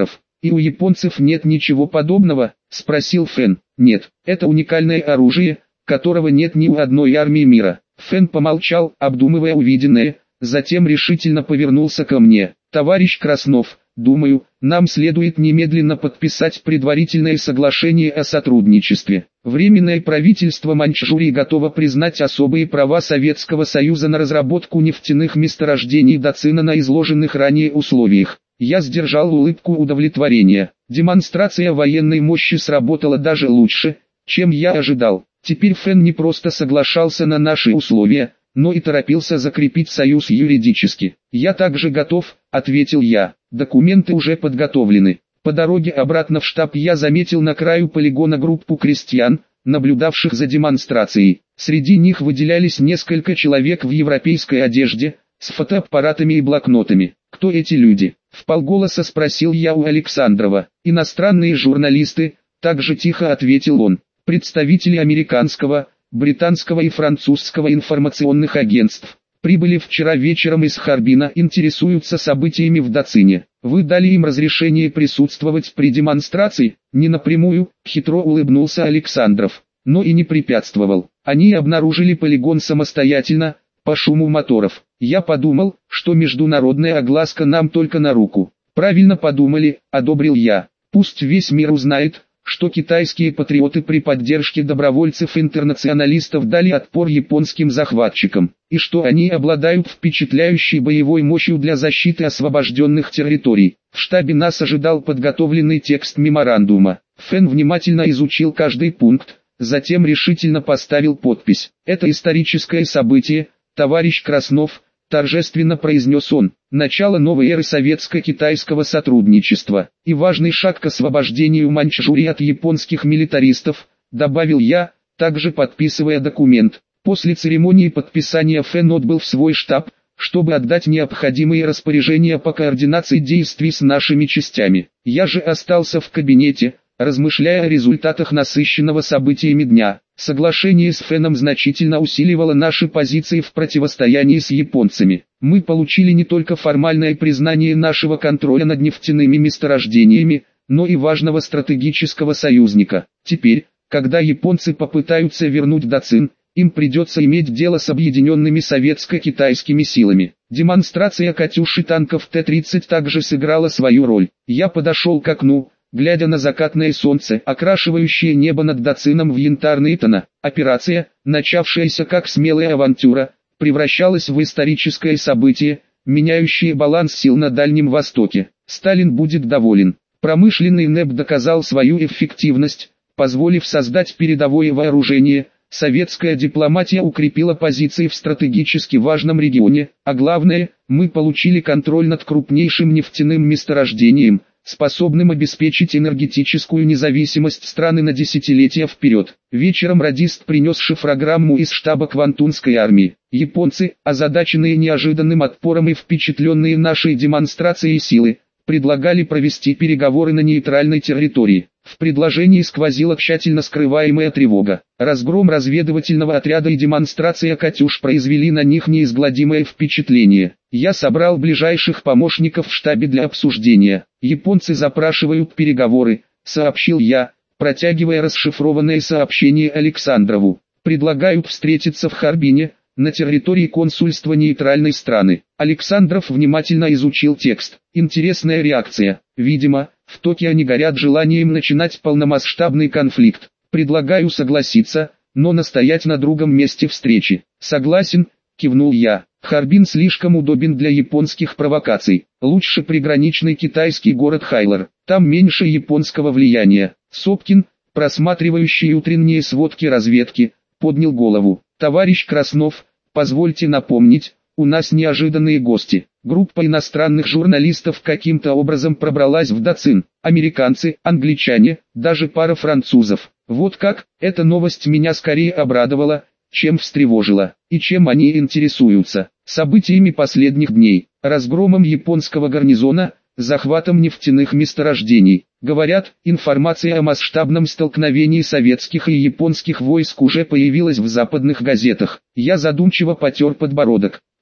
«И у японцев нет ничего подобного?» – спросил Фэн. «Нет, это уникальное оружие, которого нет ни у одной армии мира». Фэн помолчал, обдумывая увиденное, затем решительно повернулся ко мне. «Товарищ Краснов, думаю, нам следует немедленно подписать предварительное соглашение о сотрудничестве. Временное правительство Маньчжурии готово признать особые права Советского Союза на разработку нефтяных месторождений Дацина на изложенных ранее условиях». Я сдержал улыбку удовлетворения. Демонстрация военной мощи сработала даже лучше, чем я ожидал. Теперь Фэн не просто соглашался на наши условия, но и торопился закрепить союз юридически. «Я также готов», — ответил я. «Документы уже подготовлены». По дороге обратно в штаб я заметил на краю полигона группу крестьян, наблюдавших за демонстрацией. Среди них выделялись несколько человек в европейской одежде, с фотоаппаратами и блокнотами. «Кто эти люди?» — вполголоса спросил я у Александрова. «Иностранные журналисты», — также тихо ответил он. «Представители американского, британского и французского информационных агентств прибыли вчера вечером из Харбина, интересуются событиями в Дацине. Вы дали им разрешение присутствовать при демонстрации?» «Не напрямую», — хитро улыбнулся Александров, «но и не препятствовал. Они обнаружили полигон самостоятельно, по шуму моторов. Я подумал, что международная огласка нам только на руку». «Правильно подумали», — одобрил я. «Пусть весь мир узнает, что китайские патриоты при поддержке добровольцев-интернационалистов дали отпор японским захватчикам, и что они обладают впечатляющей боевой мощью для защиты освобожденных территорий». В штабе нас ожидал подготовленный текст меморандума. Фэн внимательно изучил каждый пункт, затем решительно поставил подпись. «Это историческое событие, товарищ Краснов», — торжественно произнес он, «начало новой эры советско-китайского сотрудничества и важный шаг к освобождению Маньчжурии от японских милитаристов», — добавил я, также подписывая документ. После церемонии подписания Фэн отбыл в свой штаб, чтобы отдать необходимые распоряжения по координации действий с нашими частями. Я же остался в кабинете, размышляя о результатах насыщенного событиями дня. Соглашение с Фэном значительно усиливало наши позиции в противостоянии с японцами. Мы получили не только формальное признание нашего контроля над нефтяными месторождениями, но и важного стратегического союзника. Теперь, когда японцы попытаются вернуть Дацин, им придется иметь дело с объединенными советско-китайскими силами. Демонстрация «Катюши» танков Т тридцать также сыграла свою роль. Я подошел к окну, глядя на закатное солнце, окрашивающее небо над Дацином в янтарные тона. Операция, начавшаяся как смелая авантюра, превращалась в историческое событие, меняющее баланс сил на Дальнем Востоке. Сталин будет доволен. Промышленный НЭП доказал свою эффективность, позволив создать передовое вооружение. Советская дипломатия укрепила позиции в стратегически важном регионе, а главное, мы получили контроль над крупнейшим нефтяным месторождением, способным обеспечить энергетическую независимость страны на десятилетия вперед. Вечером радист принес шифрограмму из штаба Квантунской армии. Японцы, озадаченные неожиданным отпором и впечатленные нашей демонстрацией силы, предлагали провести переговоры на нейтральной территории. В предложении сквозила тщательно скрываемая тревога. Разгром разведывательного отряда и демонстрация «Катюш» произвели на них неизгладимое впечатление. Я собрал ближайших помощников в штабе для обсуждения. «Японцы запрашивают переговоры», — сообщил я, протягивая расшифрованное сообщение Александрову. «Предлагают встретиться в Харбине, на территории консульства нейтральной страны». Александров внимательно изучил текст. Интересная реакция. Видимо, в Токио не горят желанием начинать полномасштабный конфликт. «Предлагаю согласиться, но настоять на другом месте встречи». «Согласен», — кивнул я. «Харбин слишком удобен для японских провокаций. Лучше приграничный китайский город Хайлар. Там меньше японского влияния». Сопкин, просматривающий утренние сводки разведки, поднял голову. «Товарищ Краснов, позвольте напомнить, у нас неожиданные гости». Группа иностранных журналистов каким-то образом пробралась в Дацин. Американцы, англичане, даже пара французов. Вот как, эта новость меня скорее обрадовала, чем встревожила. И чем они интересуются? Событиями последних дней, разгромом японского гарнизона, захватом нефтяных месторождений. Говорят, информация о масштабном столкновении советских и японских войск уже появилась в западных газетах. Я задумчиво потер подбородок.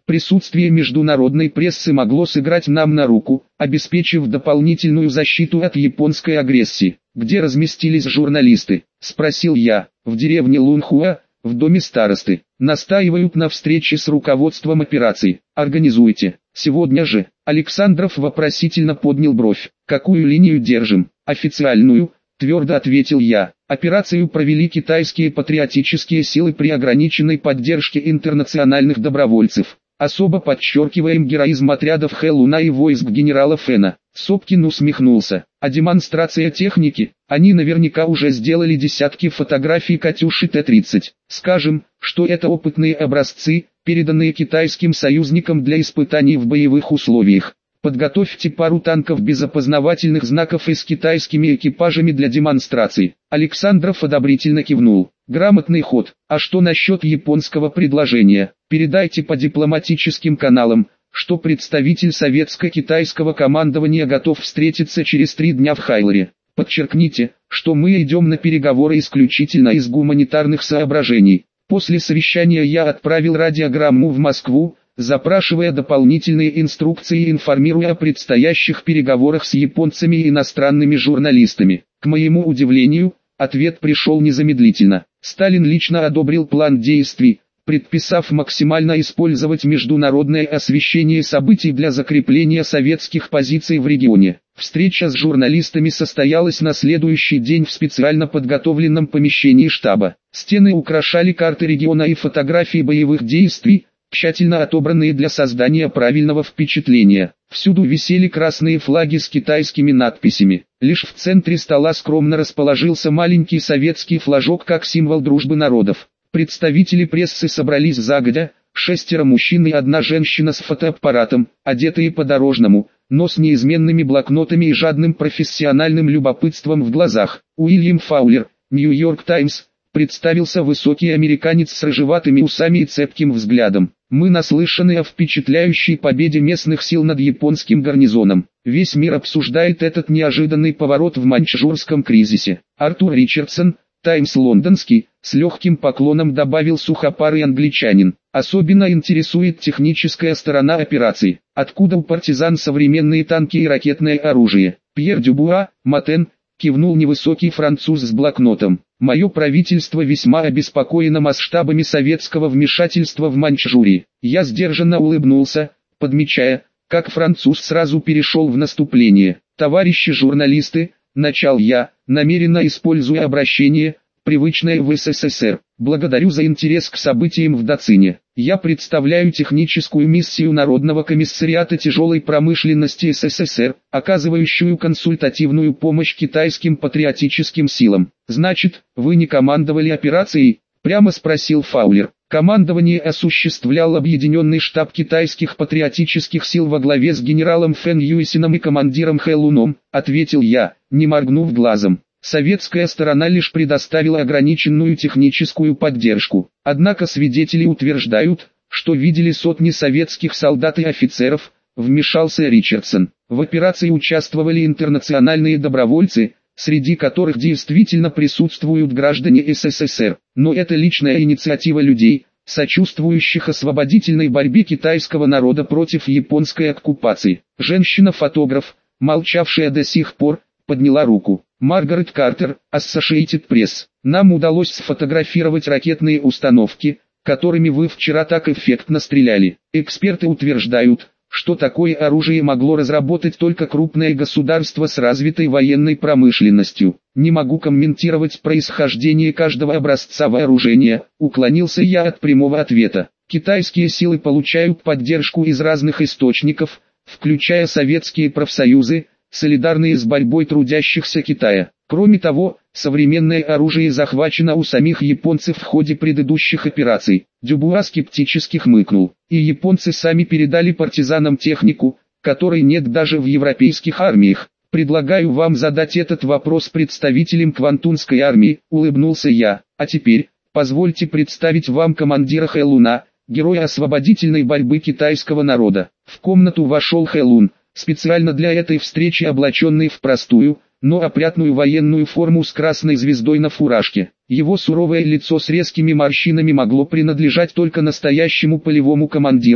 Присутствие международной прессы могло сыграть нам на руку, обеспечив дополнительную защиту от японской агрессии. «Где разместились журналисты?» – спросил я. «В деревне Лунхуа, в доме старосты. Настаивают на встрече с руководством операции. Организуйте. Сегодня же». Александров вопросительно поднял бровь. «Какую линию держим?» «Официальную», твердо ответил я. Операцию провели китайские патриотические силы при ограниченной поддержке интернациональных добровольцев. Особо подчеркиваем героизм отрядов Хэлуна и войск генерала Фэна. Сопкин усмехнулся. А демонстрация техники? Они наверняка уже сделали десятки фотографий Катюши Т тридцать. Скажем, что это опытные образцы, переданные китайским союзникам для испытаний в боевых условиях. Подготовьте пару танков без опознавательных знаков и с китайскими экипажами для демонстраций. Александров одобрительно кивнул. Грамотный ход. А что насчет японского предложения? Передайте по дипломатическим каналам, что представитель советско-китайского командования готов встретиться через три дня в Хайлере. Подчеркните, что мы идем на переговоры исключительно из гуманитарных соображений. После совещания я отправил радиограмму в Москву, запрашивая дополнительные инструкции и информируя о предстоящих переговорах с японцами и иностранными журналистами. К моему удивлению, ответ пришел незамедлительно. Сталин лично одобрил план действий, предписав максимально использовать международное освещение событий для закрепления советских позиций в регионе. Встреча с журналистами состоялась на следующий день в специально подготовленном помещении штаба. Стены украшали карты региона и фотографии боевых действий, тщательно отобранные для создания правильного впечатления. Всюду висели красные флаги с китайскими надписями. Лишь в центре стола скромно расположился маленький советский флажок как символ дружбы народов. Представители прессы собрались загодя, шестеро мужчин и одна женщина с фотоаппаратом, одетые по-дорожному, но с неизменными блокнотами и жадным профессиональным любопытством в глазах. Уильям Фаулер, Нью-Йорк Таймс, представился высокий американец с рыжеватыми усами и цепким взглядом. Мы наслышаны о впечатляющей победе местных сил над японским гарнизоном. Весь мир обсуждает этот неожиданный поворот в маньчжурском кризисе. Артур Ричардсон, Таймс лондонский, с легким поклоном добавил сухопарый англичанин. Особенно интересует техническая сторона операции. Откуда у партизан современные танки и ракетное оружие? Пьер Дюбуа, Матен, кивнул невысокий француз с блокнотом. Мое правительство весьма обеспокоено масштабами советского вмешательства в Маньчжурии. Я сдержанно улыбнулся, подмечая, как француз сразу перешел в наступление. Товарищи журналисты, начал я, намеренно используя обращение, привычное в СССР. Благодарю за интерес к событиям в Дацине. Я представляю техническую миссию Народного комиссариата тяжелой промышленности СССР, оказывающую консультативную помощь китайским патриотическим силам. Значит, вы не командовали операцией? Прямо спросил Фаулер. Командование осуществлял объединенный штаб китайских патриотических сил во главе с генералом Фэн Юйсином и командиром Хэлуном, ответил я, не моргнув глазом. Советская сторона лишь предоставила ограниченную техническую поддержку. Однако свидетели утверждают, что видели сотни советских солдат и офицеров, вмешался Ричардсон. В операции участвовали интернациональные добровольцы, среди которых действительно присутствуют граждане СССР. Но это личная инициатива людей, сочувствующих освободительной борьбе китайского народа против японской оккупации. Женщина-фотограф, молчавшая до сих пор, подняла руку. Маргарет Картер, Associated Press. Нам удалось сфотографировать ракетные установки, которыми вы вчера так эффектно стреляли. Эксперты утверждают, что такое оружие могло разработать только крупное государство с развитой военной промышленностью. Не могу комментировать происхождение каждого образца вооружения, уклонился я от прямого ответа. Китайские силы получают поддержку из разных источников, включая советские профсоюзы, солидарные с борьбой трудящихся Китая. Кроме того, современное оружие захвачено у самих японцев в ходе предыдущих операций. Дюбуа скептически хмыкнул. И японцы сами передали партизанам технику, которой нет даже в европейских армиях. Предлагаю вам задать этот вопрос представителям Квантунской армии, улыбнулся я. А теперь, позвольте представить вам командира Хэлуна, героя освободительной борьбы китайского народа. В комнату вошел Хэлун, специально для этой встречи облаченный в простую, но опрятную военную форму с красной звездой на фуражке. Его суровое лицо с резкими морщинами могло принадлежать только настоящему полевому командиру,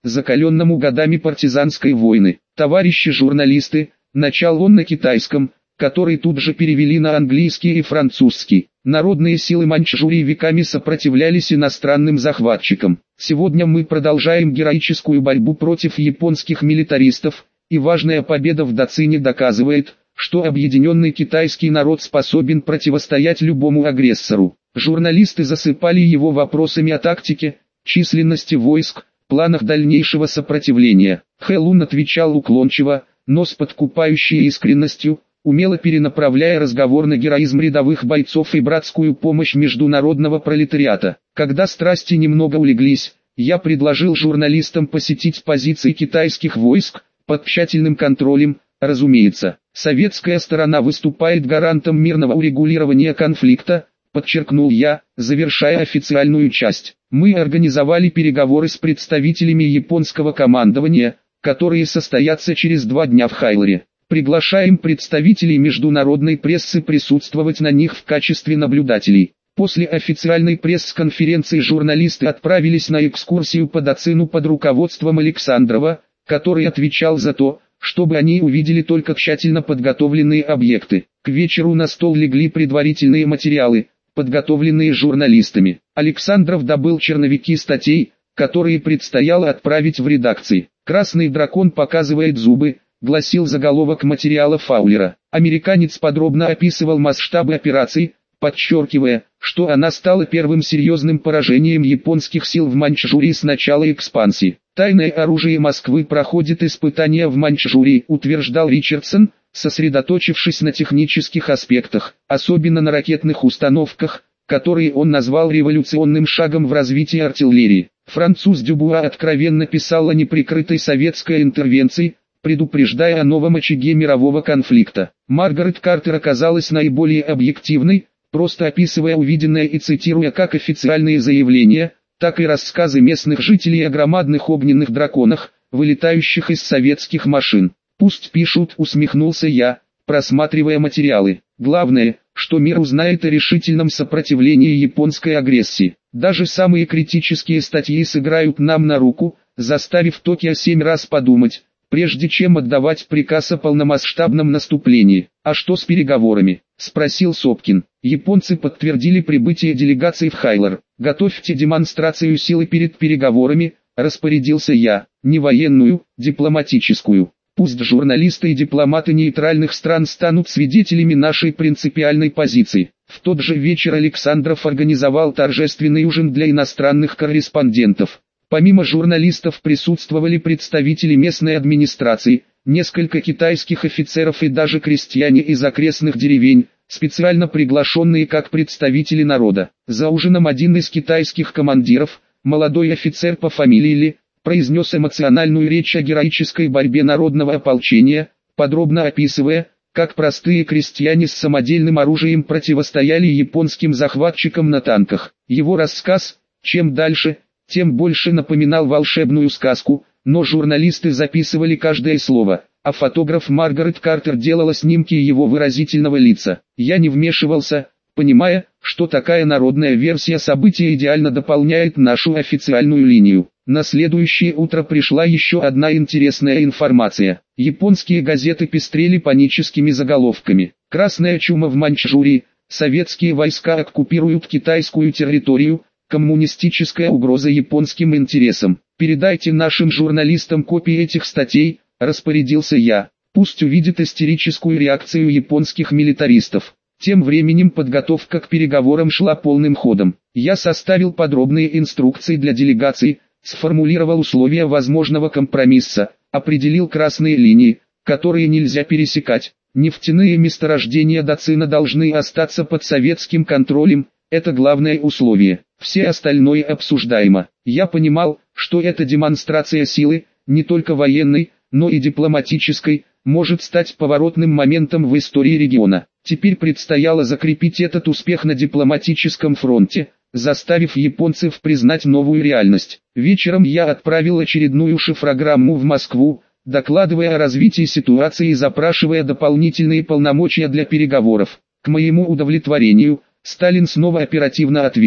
закаленному годами партизанской войны. Товарищи журналисты, начал он на китайском, который тут же перевели на английский и французский. Народные силы Маньчжурии веками сопротивлялись иностранным захватчикам. Сегодня мы продолжаем героическую борьбу против японских милитаристов, и важная победа в Дацине доказывает, что объединенный китайский народ способен противостоять любому агрессору. Журналисты засыпали его вопросами о тактике, численности войск, планах дальнейшего сопротивления. Хэлун отвечал уклончиво, но с подкупающей искренностью, умело перенаправляя разговор на героизм рядовых бойцов и братскую помощь международного пролетариата. Когда страсти немного улеглись, я предложил журналистам посетить позиции китайских войск, под тщательным контролем, разумеется. Советская сторона выступает гарантом мирного урегулирования конфликта, подчеркнул я, завершая официальную часть. Мы организовали переговоры с представителями японского командования, которые состоятся через два дня в Хайлере. Приглашаем представителей международной прессы присутствовать на них в качестве наблюдателей. После официальной пресс-конференции журналисты отправились на экскурсию по Дацину под руководством Александрова, который отвечал за то, чтобы они увидели только тщательно подготовленные объекты. К вечеру на стол легли предварительные материалы, подготовленные журналистами. Александров добыл черновики статей, которые предстояло отправить в редакции. «Красный дракон показывает зубы», гласил заголовок материала Фаулера. Американец подробно описывал масштабы операции, подчеркивая, что она стала первым серьезным поражением японских сил в Маньчжурии с начала экспансии. «Тайное оружие Москвы проходит испытания в Маньчжурии», утверждал Ричардсон, сосредоточившись на технических аспектах, особенно на ракетных установках, которые он назвал революционным шагом в развитии артиллерии. Француз Дюбуа откровенно писал о неприкрытой советской интервенции, предупреждая о новом очаге мирового конфликта. Маргарет Картер оказалась наиболее объективной, просто описывая увиденное и цитируя как официальные заявления, так и рассказы местных жителей о громадных огненных драконах, вылетающих из советских машин. «Пусть пишут», усмехнулся я, просматривая материалы. «Главное, что мир узнает о решительном сопротивлении японской агрессии. Даже самые критические статьи сыграют нам на руку, заставив Токио семь раз подумать, прежде чем отдавать приказ о полномасштабном наступлении». «А что с переговорами?» – спросил Сопкин. Японцы подтвердили прибытие делегации в Хайлер. «Готовьте демонстрацию силы перед переговорами», – распорядился я, – «не военную, дипломатическую. Пусть журналисты и дипломаты нейтральных стран станут свидетелями нашей принципиальной позиции». В тот же вечер Александров организовал торжественный ужин для иностранных корреспондентов. Помимо журналистов присутствовали представители местной администрации, несколько китайских офицеров и даже крестьяне из окрестных деревень, специально приглашенные как представители народа. За ужином один из китайских командиров, молодой офицер по фамилии Ли, произнес эмоциональную речь о героической борьбе народного ополчения, подробно описывая, как простые крестьяне с самодельным оружием противостояли японским захватчикам на танках. Его рассказ, чем дальше, тем больше напоминал волшебную сказку, но журналисты записывали каждое слово, а фотограф Маргарет Картер делала снимки его выразительного лица. Я не вмешивался, понимая, что такая народная версия события идеально дополняет нашу официальную линию. На следующее утро пришла еще одна интересная информация. Японские газеты пестрели паническими заголовками. «Красная чума в Маньчжурии», «Советские войска оккупируют китайскую территорию», «Коммунистическая угроза японским интересам». «Передайте нашим журналистам копии этих статей», – распорядился я. «Пусть увидят истерическую реакцию японских милитаристов». Тем временем подготовка к переговорам шла полным ходом. Я составил подробные инструкции для делегаций, сформулировал условия возможного компромисса, определил красные линии, которые нельзя пересекать. Нефтяные месторождения Дацина должны остаться под советским контролем, это главное условие. Все остальное обсуждаемо. Я понимал, что эта демонстрация силы, не только военной, но и дипломатической, может стать поворотным моментом в истории региона. Теперь предстояло закрепить этот успех на дипломатическом фронте, заставив японцев признать новую реальность. Вечером я отправил очередную шифрограмму в Москву, докладывая о развитии ситуации и запрашивая дополнительные полномочия для переговоров. К моему удовлетворению, Сталин снова оперативно ответил,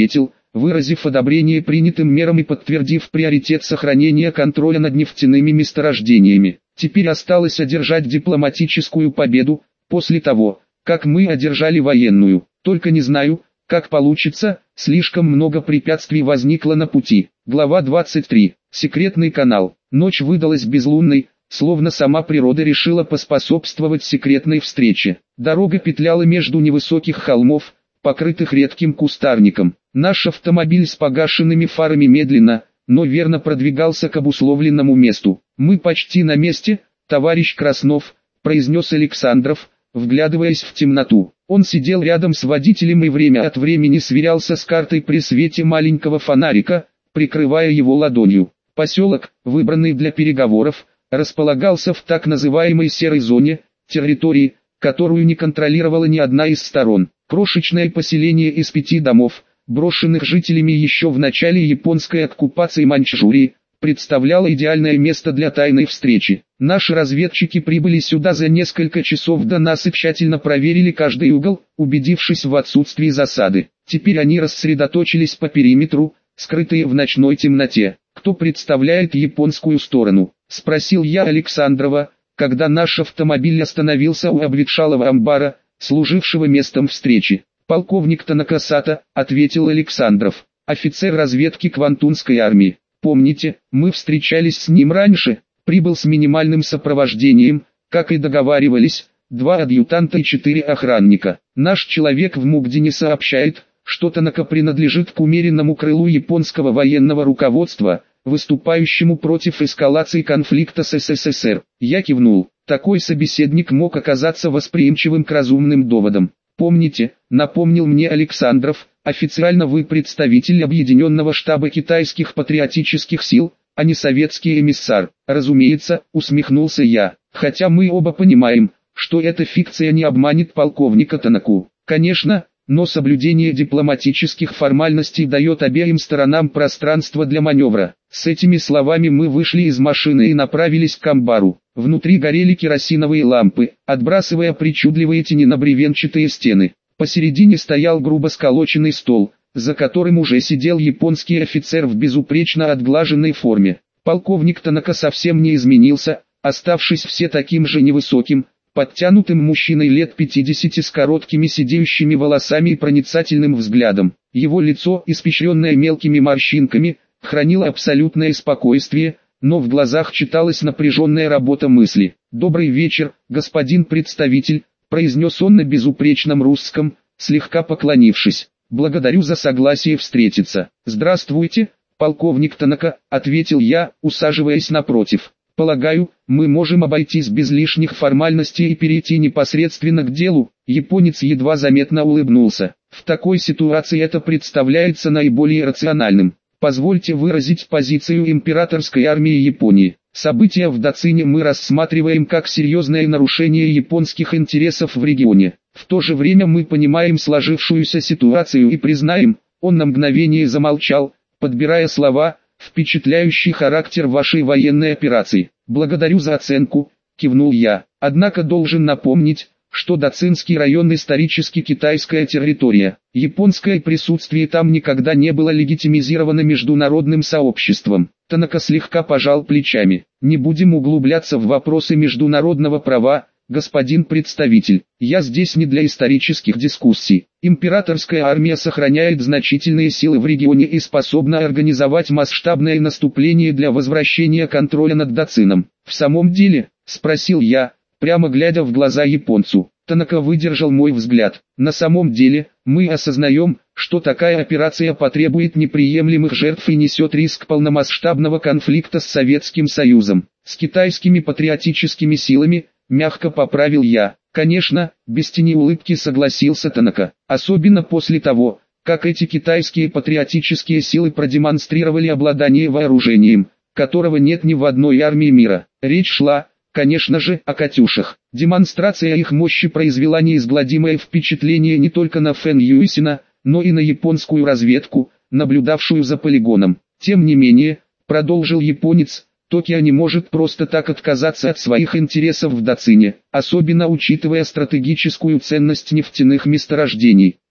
выразив одобрение принятым мерам и подтвердив приоритет сохранения контроля над нефтяными месторождениями. Теперь осталось одержать дипломатическую победу, после того, как мы одержали военную. Только не знаю, как получится, слишком много препятствий возникло на пути. Глава двадцать три. Секретный канал. Ночь выдалась безлунной, словно сама природа решила поспособствовать секретной встрече. Дорога петляла между невысоких холмов, покрытых редким кустарником. Наш автомобиль с погашенными фарами медленно, но верно продвигался к обусловленному месту. «Мы почти на месте, товарищ Краснов», — произнес Александров, вглядываясь в темноту. Он сидел рядом с водителем и время от времени сверялся с картой при свете маленького фонарика, прикрывая его ладонью. Поселок, выбранный для переговоров, располагался в так называемой серой зоне, территории, которую не контролировала ни одна из сторон. Крошечное поселение из пяти домов, брошенных жителями еще в начале японской оккупации Маньчжурии, представляло идеальное место для тайной встречи. Наши разведчики прибыли сюда за несколько часов до нас и тщательно проверили каждый угол, убедившись в отсутствии засады. Теперь они рассредоточились по периметру, скрытые в ночной темноте. «Кто представляет японскую сторону?» — спросил я Александрова, когда наш автомобиль остановился у обветшалого амбара, служившего местом встречи. «Полковник Танакасата», — ответил Александров, — «офицер разведки Квантунской армии. Помните, мы встречались с ним раньше, прибыл с минимальным сопровождением, как и договаривались, два адъютанта и четыре охранника. Наш человек в Мугдине сообщает, что Танака принадлежит к умеренному крылу японского военного руководства, выступающему против эскалации конфликта с СССР». Я кивнул. Такой собеседник мог оказаться восприимчивым к разумным доводам. «Помните», — напомнил мне Александров, — «официально вы представитель Объединенного штаба китайских патриотических сил, а не советский эмиссар». «Разумеется», — усмехнулся я, — «хотя мы оба понимаем, что эта фикция не обманет полковника Танаку. Конечно, но соблюдение дипломатических формальностей дает обеим сторонам пространство для маневра». С этими словами мы вышли из машины и направились к амбару. Внутри горели керосиновые лампы, отбрасывая причудливые тени на бревенчатые стены. Посередине стоял грубо сколоченный стол, за которым уже сидел японский офицер в безупречно отглаженной форме. Полковник Танака совсем не изменился, оставшись все таким же невысоким, подтянутым мужчиной лет пятидесяти с короткими сидеющими волосами и проницательным взглядом. Его лицо, испещренное мелкими морщинками, хранило абсолютное спокойствие, но в глазах читалась напряженная работа мысли. «Добрый вечер, господин представитель», — произнес он на безупречном русском, слегка поклонившись. «Благодарю за согласие встретиться». «Здравствуйте, полковник Танака», — ответил я, усаживаясь напротив. «Полагаю, мы можем обойтись без лишних формальностей и перейти непосредственно к делу». Японец едва заметно улыбнулся. «В такой ситуации это представляется наиболее рациональным. Позвольте выразить позицию императорской армии Японии. События в Дацине мы рассматриваем как серьезное нарушение японских интересов в регионе. В то же время мы понимаем сложившуюся ситуацию и признаем». Он на мгновение замолчал, подбирая слова, «впечатляющий характер вашей военной операции». «Благодарю за оценку», — кивнул я. «Однако должен напомнить, что Дацинский район исторически китайская территория. Японское присутствие там никогда не было легитимизировано международным сообществом». Танака слегка пожал плечами. «Не будем углубляться в вопросы международного права, господин представитель. Я здесь не для исторических дискуссий. Императорская армия сохраняет значительные силы в регионе и способна организовать масштабное наступление для возвращения контроля над Дацином». «В самом деле?» — спросил я, прямо глядя в глаза японцу. Танака выдержал мой взгляд. «На самом деле, мы осознаем, что такая операция потребует неприемлемых жертв и несет риск полномасштабного конфликта с Советским Союзом. С китайскими патриотическими силами», — мягко поправил я. «Конечно», — без тени улыбки согласился Танака. «Особенно после того, как эти китайские патриотические силы продемонстрировали обладание вооружением, которого нет ни в одной армии мира». Речь шла, конечно же, о «Катюшах». Демонстрация их мощи произвела неизгладимое впечатление не только на Фэн Юйсина, но и на японскую разведку, наблюдавшую за полигоном. «Тем не менее», — продолжил японец, — «Токио не может просто так отказаться от своих интересов в Дацине, особенно учитывая стратегическую ценность нефтяных месторождений.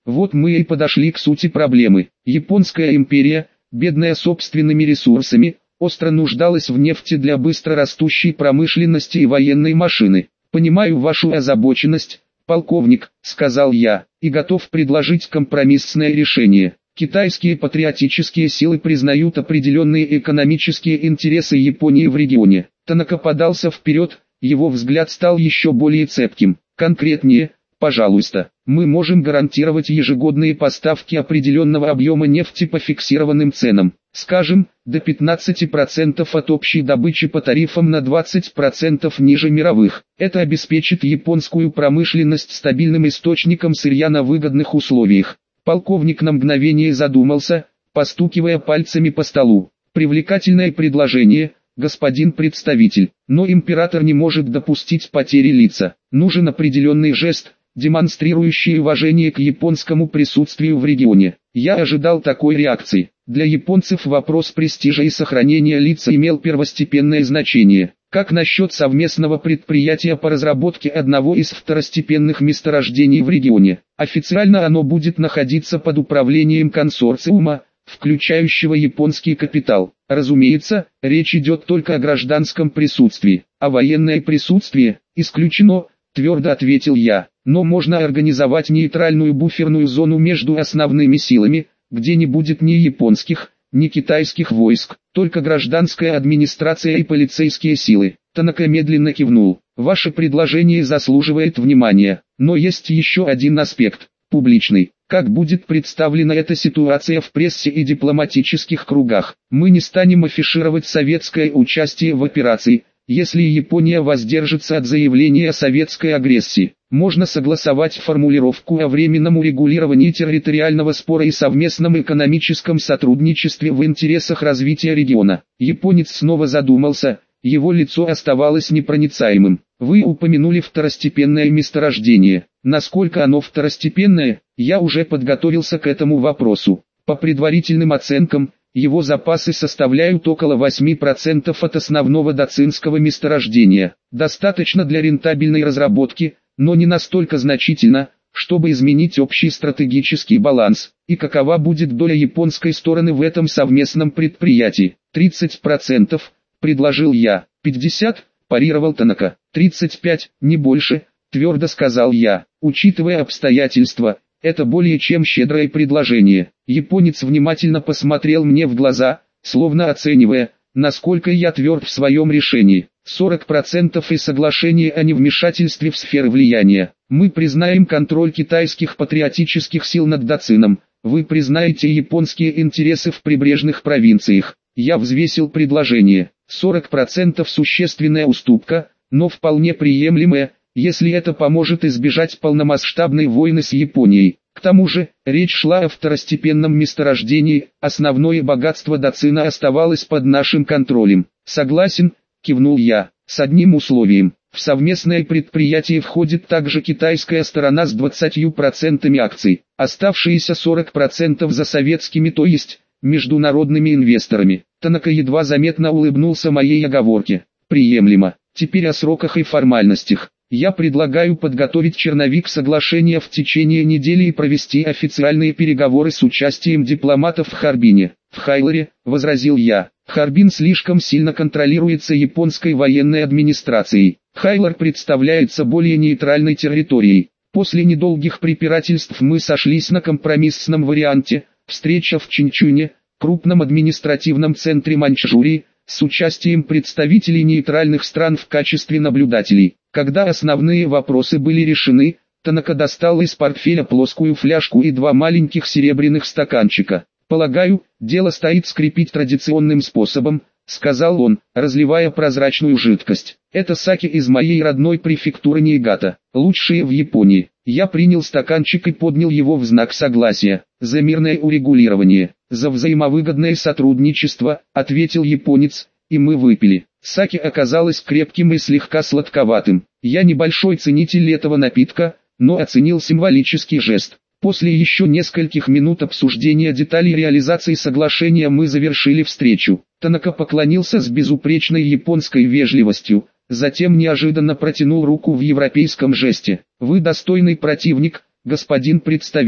Вот мы и подошли к сути проблемы. Японская империя, бедная собственными ресурсами, остро нуждалась в нефти для быстро растущей промышленности и военной машины. «Понимаю вашу озабоченность, полковник», — сказал я, — «и готов предложить компромиссное решение. Китайские патриотические силы признают определенные экономические интересы Японии в регионе». Танака подался вперед, его взгляд стал еще более цепким. «Конкретнее, пожалуйста, мы можем гарантировать ежегодные поставки определенного объема нефти по фиксированным ценам, скажем, до пятнадцати процентов от общей добычи по тарифам на двадцать процентов ниже мировых. Это обеспечит японскую промышленность стабильным источником сырья на выгодных условиях». Полковник на мгновение задумался, постукивая пальцами по столу. «Привлекательное предложение, господин представитель, но император не может допустить потери лица. Нужен определенный жест, демонстрирующий уважение к японскому присутствию в регионе». Я ожидал такой реакции. Для японцев вопрос престижа и сохранения лица имел первостепенное значение. Как насчет совместного предприятия по разработке одного из второстепенных месторождений в регионе? Официально оно будет находиться под управлением консорциума, включающего японский капитал. Разумеется, речь идет только о гражданском присутствии, а военное присутствие исключено, твердо ответил я. Но можно организовать нейтральную буферную зону между основными силами, где не будет ни японских, ни китайских войск, только гражданская администрация и полицейские силы. Танака медленно кивнул. Ваше предложение заслуживает внимания, но есть еще один аспект, публичный. Как будет представлена эта ситуация в прессе и дипломатических кругах? Мы не станем афишировать советское участие в операции, если Япония воздержится от заявления о советской агрессии. Можно согласовать формулировку о временном урегулировании территориального спора и совместном экономическом сотрудничестве в интересах развития региона. Японец снова задумался, его лицо оставалось непроницаемым. Вы упомянули второстепенное месторождение. Насколько оно второстепенное, я уже подготовился к этому вопросу. По предварительным оценкам, его запасы составляют около восьми процентов от основного дацинского месторождения. Достаточно для рентабельной разработки, но не настолько значительно, чтобы изменить общий стратегический баланс. И какова будет доля японской стороны в этом совместном предприятии? тридцать процентов, предложил я. пятьдесят, парировал Танака. тридцать пять, не больше, твердо сказал я. Учитывая обстоятельства, это более чем щедрое предложение. Японец внимательно посмотрел мне в глаза, словно оценивая, насколько я тверд в своем решении. сорок процентов и соглашение о невмешательстве в сферы влияния. Мы признаем контроль китайских патриотических сил над Дацином. Вы признаете японские интересы в прибрежных провинциях. Я взвесил предложение. сорок процентов существенная уступка, но вполне приемлемая, если это поможет избежать полномасштабной войны с Японией. К тому же, речь шла о второстепенном месторождении, основное богатство Дацина оставалось под нашим контролем. Согласен, кивнул я, с одним условием. В совместное предприятие входит также китайская сторона с двадцатью процентами акций, оставшиеся сорок процентов за советскими, то есть международными инвесторами. Танака едва заметно улыбнулся моей оговорке. Приемлемо. Теперь о сроках и формальностях. Я предлагаю подготовить черновик соглашения в течение недели и провести официальные переговоры с участием дипломатов в Харбине. В Хайлере, возразил я, Харбин слишком сильно контролируется японской военной администрацией. Хайлер представляется более нейтральной территорией. После недолгих препирательств мы сошлись на компромиссном варианте. Встреча в Чинчуне, крупном административном центре Маньчжурии, с участием представителей нейтральных стран в качестве наблюдателей. Когда основные вопросы были решены, Танака достал из портфеля плоскую фляжку и два маленьких серебряных стаканчика. «Полагаю, дело стоит скрепить традиционным способом», — сказал он, разливая прозрачную жидкость. «Это саке из моей родной префектуры Ниигата, лучшие в Японии». Я принял стаканчик и поднял его в знак согласия. «За мирное урегулирование, за взаимовыгодное сотрудничество», — ответил японец, и мы выпили. Саке оказалось крепким и слегка сладковатым. Я небольшой ценитель этого напитка, но оценил символический жест. После еще нескольких минут обсуждения деталей реализации соглашения мы завершили встречу. Танака поклонился с безупречной японской вежливостью, затем неожиданно протянул руку в европейском жесте. «Вы достойный противник, господин представитель,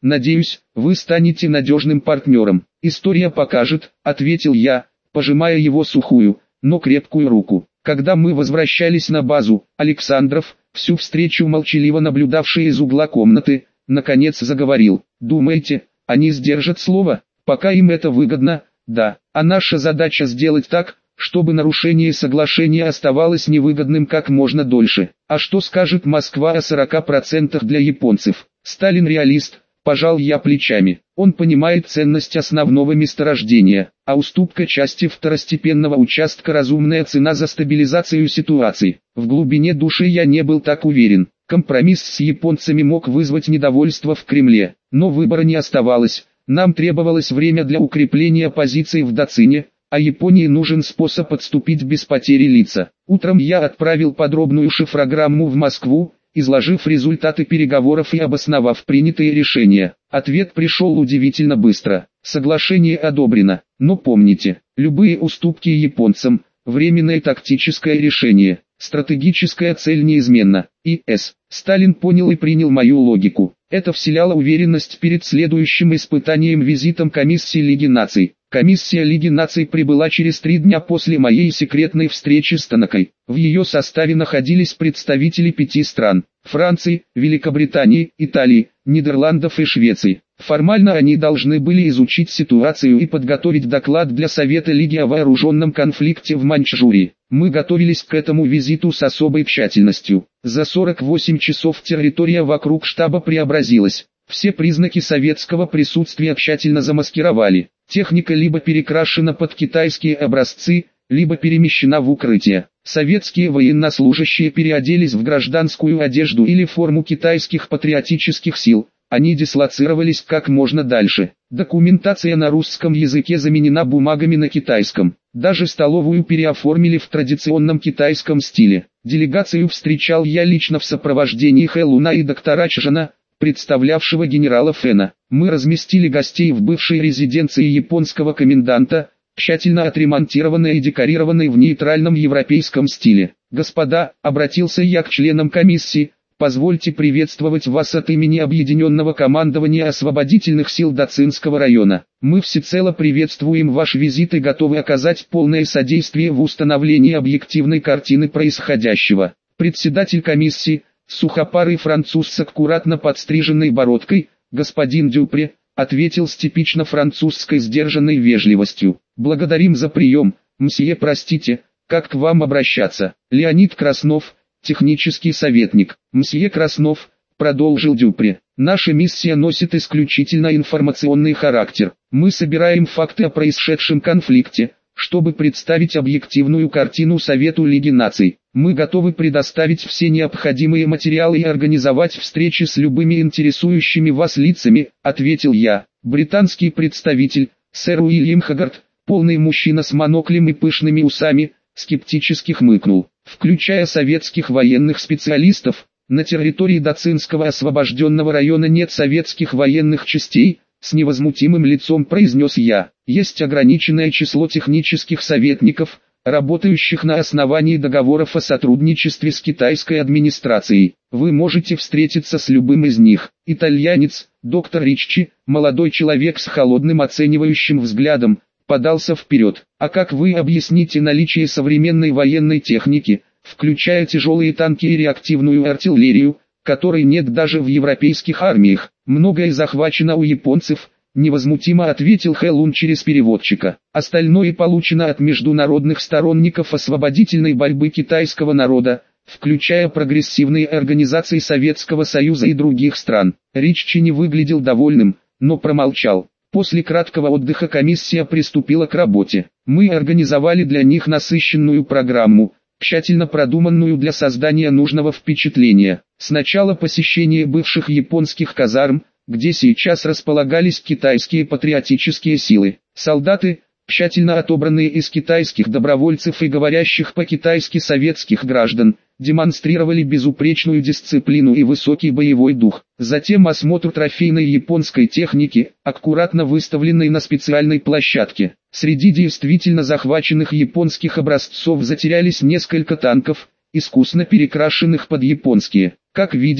Надеюсь, вы станете надежным партнером. История покажет, ответил я, пожимая его сухую, но крепкую руку. Когда мы возвращались на базу, Александров, всю встречу молчаливо наблюдавший из угла комнаты, наконец заговорил. Думаете, они сдержат слово? Пока им это выгодно, да. А наша задача сделать так, чтобы нарушение соглашения оставалось невыгодным как можно дольше. А что скажет Москва о сорока процентах для японцев? Сталин реалист, пожал я плечами. Он понимает ценность основного месторождения, а уступка части второстепенного участка разумная цена за стабилизацию ситуации. В глубине души я не был так уверен. Компромисс с японцами мог вызвать недовольство в Кремле, но выбора не оставалось. Нам требовалось время для укрепления позиций в Дацине, а Японии нужен способ отступить без потери лица. Утром я отправил подробную шифрограмму в Москву, изложив результаты переговоров и обосновав принятые решения. Ответ пришел удивительно быстро. Соглашение одобрено, но помните, любые уступки японцам – временное тактическое решение, стратегическая цель неизменна. И С. Сталин понял и принял мою логику. Это вселяло уверенность перед следующим испытанием визитом комиссии Лиги наций. Комиссия Лиги наций прибыла через три дня после моей секретной встречи с Танакой. В ее составе находились представители пяти стран – Франции, Великобритании, Италии, Нидерландов и Швеции. Формально они должны были изучить ситуацию и подготовить доклад для Совета Лиги о вооруженном конфликте в Маньчжурии. Мы готовились к этому визиту с особой тщательностью. За сорок восемь часов территория вокруг штаба преобразилась. Все признаки советского присутствия тщательно замаскировали. Техника либо перекрашена под китайские образцы, либо перемещена в укрытие. Советские военнослужащие переоделись в гражданскую одежду или форму китайских патриотических сил. Они дислоцировались как можно дальше. Документация на русском языке заменена бумагами на китайском. Даже столовую переоформили в традиционном китайском стиле. Делегацию встречал я лично в сопровождении Хэлуна и доктора Чжана, представлявшего генерала Фэна. Мы разместили гостей в бывшей резиденции японского коменданта, тщательно отремонтированной и декорированной в нейтральном европейском стиле. «Господа», обратился я к членам комиссии, «позвольте приветствовать вас от имени Объединенного командования освободительных сил Дацинского района. Мы всецело приветствуем ваш визит и готовы оказать полное содействие в установлении объективной картины происходящего». Председатель комиссии, сухопарый француз с аккуратно подстриженной бородкой, господин Дюпре, ответил с типично французской сдержанной вежливостью. «Благодарим за прием, мсье, простите, как к вам обращаться?» Леонид Краснов, технический советник. «Мсье Краснов», продолжил Дюпре, «наша миссия носит исключительно информационный характер. Мы собираем факты о происшедшем конфликте, чтобы представить объективную картину Совету Лиги наций. Мы готовы предоставить все необходимые материалы и организовать встречи с любыми интересующими вас лицами», ответил я. Британский представитель, сэр Уильям Хагард, полный мужчина с моноклем и пышными усами, скептически хмыкнул. «Включая советских военных специалистов, на территории Дацинского освобожденного района нет советских военных частей», с невозмутимым лицом произнес я. «Есть ограниченное число технических советников, работающих на основании договоров о сотрудничестве с китайской администрацией. Вы можете встретиться с любым из них». Итальянец, доктор Риччи, молодой человек с холодным оценивающим взглядом, подался вперед. «А как вы объясните наличие современной военной техники, включая тяжелые танки и реактивную артиллерию, которой нет даже в европейских армиях? Многое захвачено у японцев», невозмутимо ответил Хэлун через переводчика. «Остальное получено от международных сторонников освободительной борьбы китайского народа, включая прогрессивные организации Советского Союза и других стран». Риччи не выглядел довольным, но промолчал. После краткого отдыха комиссия приступила к работе. Мы организовали для них насыщенную программу, тщательно продуманную для создания нужного впечатления. Сначала посещение бывших японских казарм, где сейчас располагались китайские патриотические силы. Солдаты, тщательно отобранные из китайских добровольцев и говорящих по-китайски советских граждан, демонстрировали безупречную дисциплину и высокий боевой дух. Затем осмотр трофейной японской техники, аккуратно выставленной на специальной площадке. Среди действительно захваченных японских образцов затерялись несколько танков, искусно перекрашенных под японские. «Как видите»,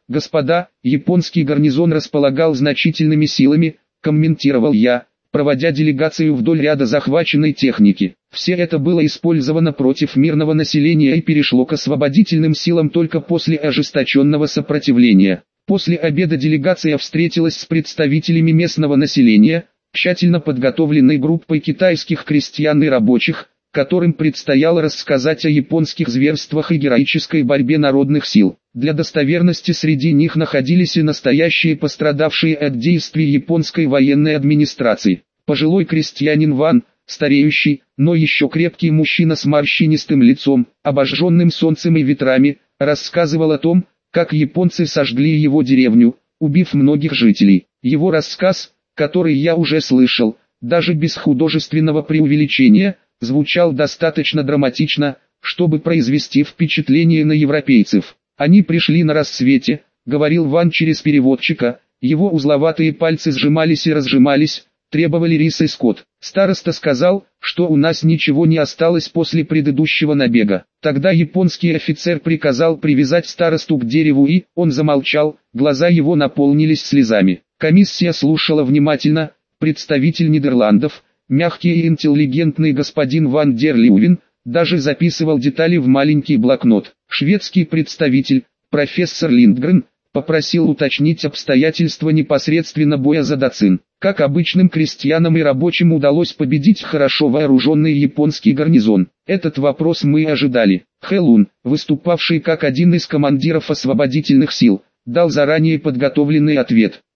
«Господа, японский гарнизон располагал значительными силами», комментировал я, проводя делегацию вдоль ряда захваченной техники. Все это было использовано против мирного населения и перешло к освободительным силам только после ожесточенного сопротивления. После обеда делегация встретилась с представителями местного населения, тщательно подготовленной группой китайских крестьян и рабочих, которым предстояло рассказать о японских зверствах и героической борьбе народных сил. Для достоверности среди них находились и настоящие пострадавшие от действий японской военной администрации. Пожилой крестьянин Ван, стареющий, но еще крепкий мужчина с морщинистым лицом, обожженным солнцем и ветрами, рассказывал о том, как японцы сожгли его деревню, убив многих жителей. Его рассказ, который я уже слышал, даже без художественного преувеличения, звучал достаточно драматично, чтобы произвести впечатление на европейцев. «Они пришли на рассвете», — говорил Ван через переводчика, его узловатые пальцы сжимались и разжимались, требовали рис и скот. Староста сказал, что у нас ничего не осталось после предыдущего набега. Тогда японский офицер приказал привязать старосту к дереву и, он замолчал, глаза его наполнились слезами. Комиссия слушала внимательно, представитель Нидерландов, мягкий и интеллигентный господин Ван дер Льювен, даже записывал детали в маленький блокнот. Шведский представитель, профессор Линдгрен, попросил уточнить обстоятельства непосредственно боя за Дацин. Как обычным крестьянам и рабочим удалось победить хорошо вооруженный японский гарнизон? Этот вопрос мы ожидали. Хэлун, выступавший как один из командиров освободительных сил, дал заранее подготовленный ответ.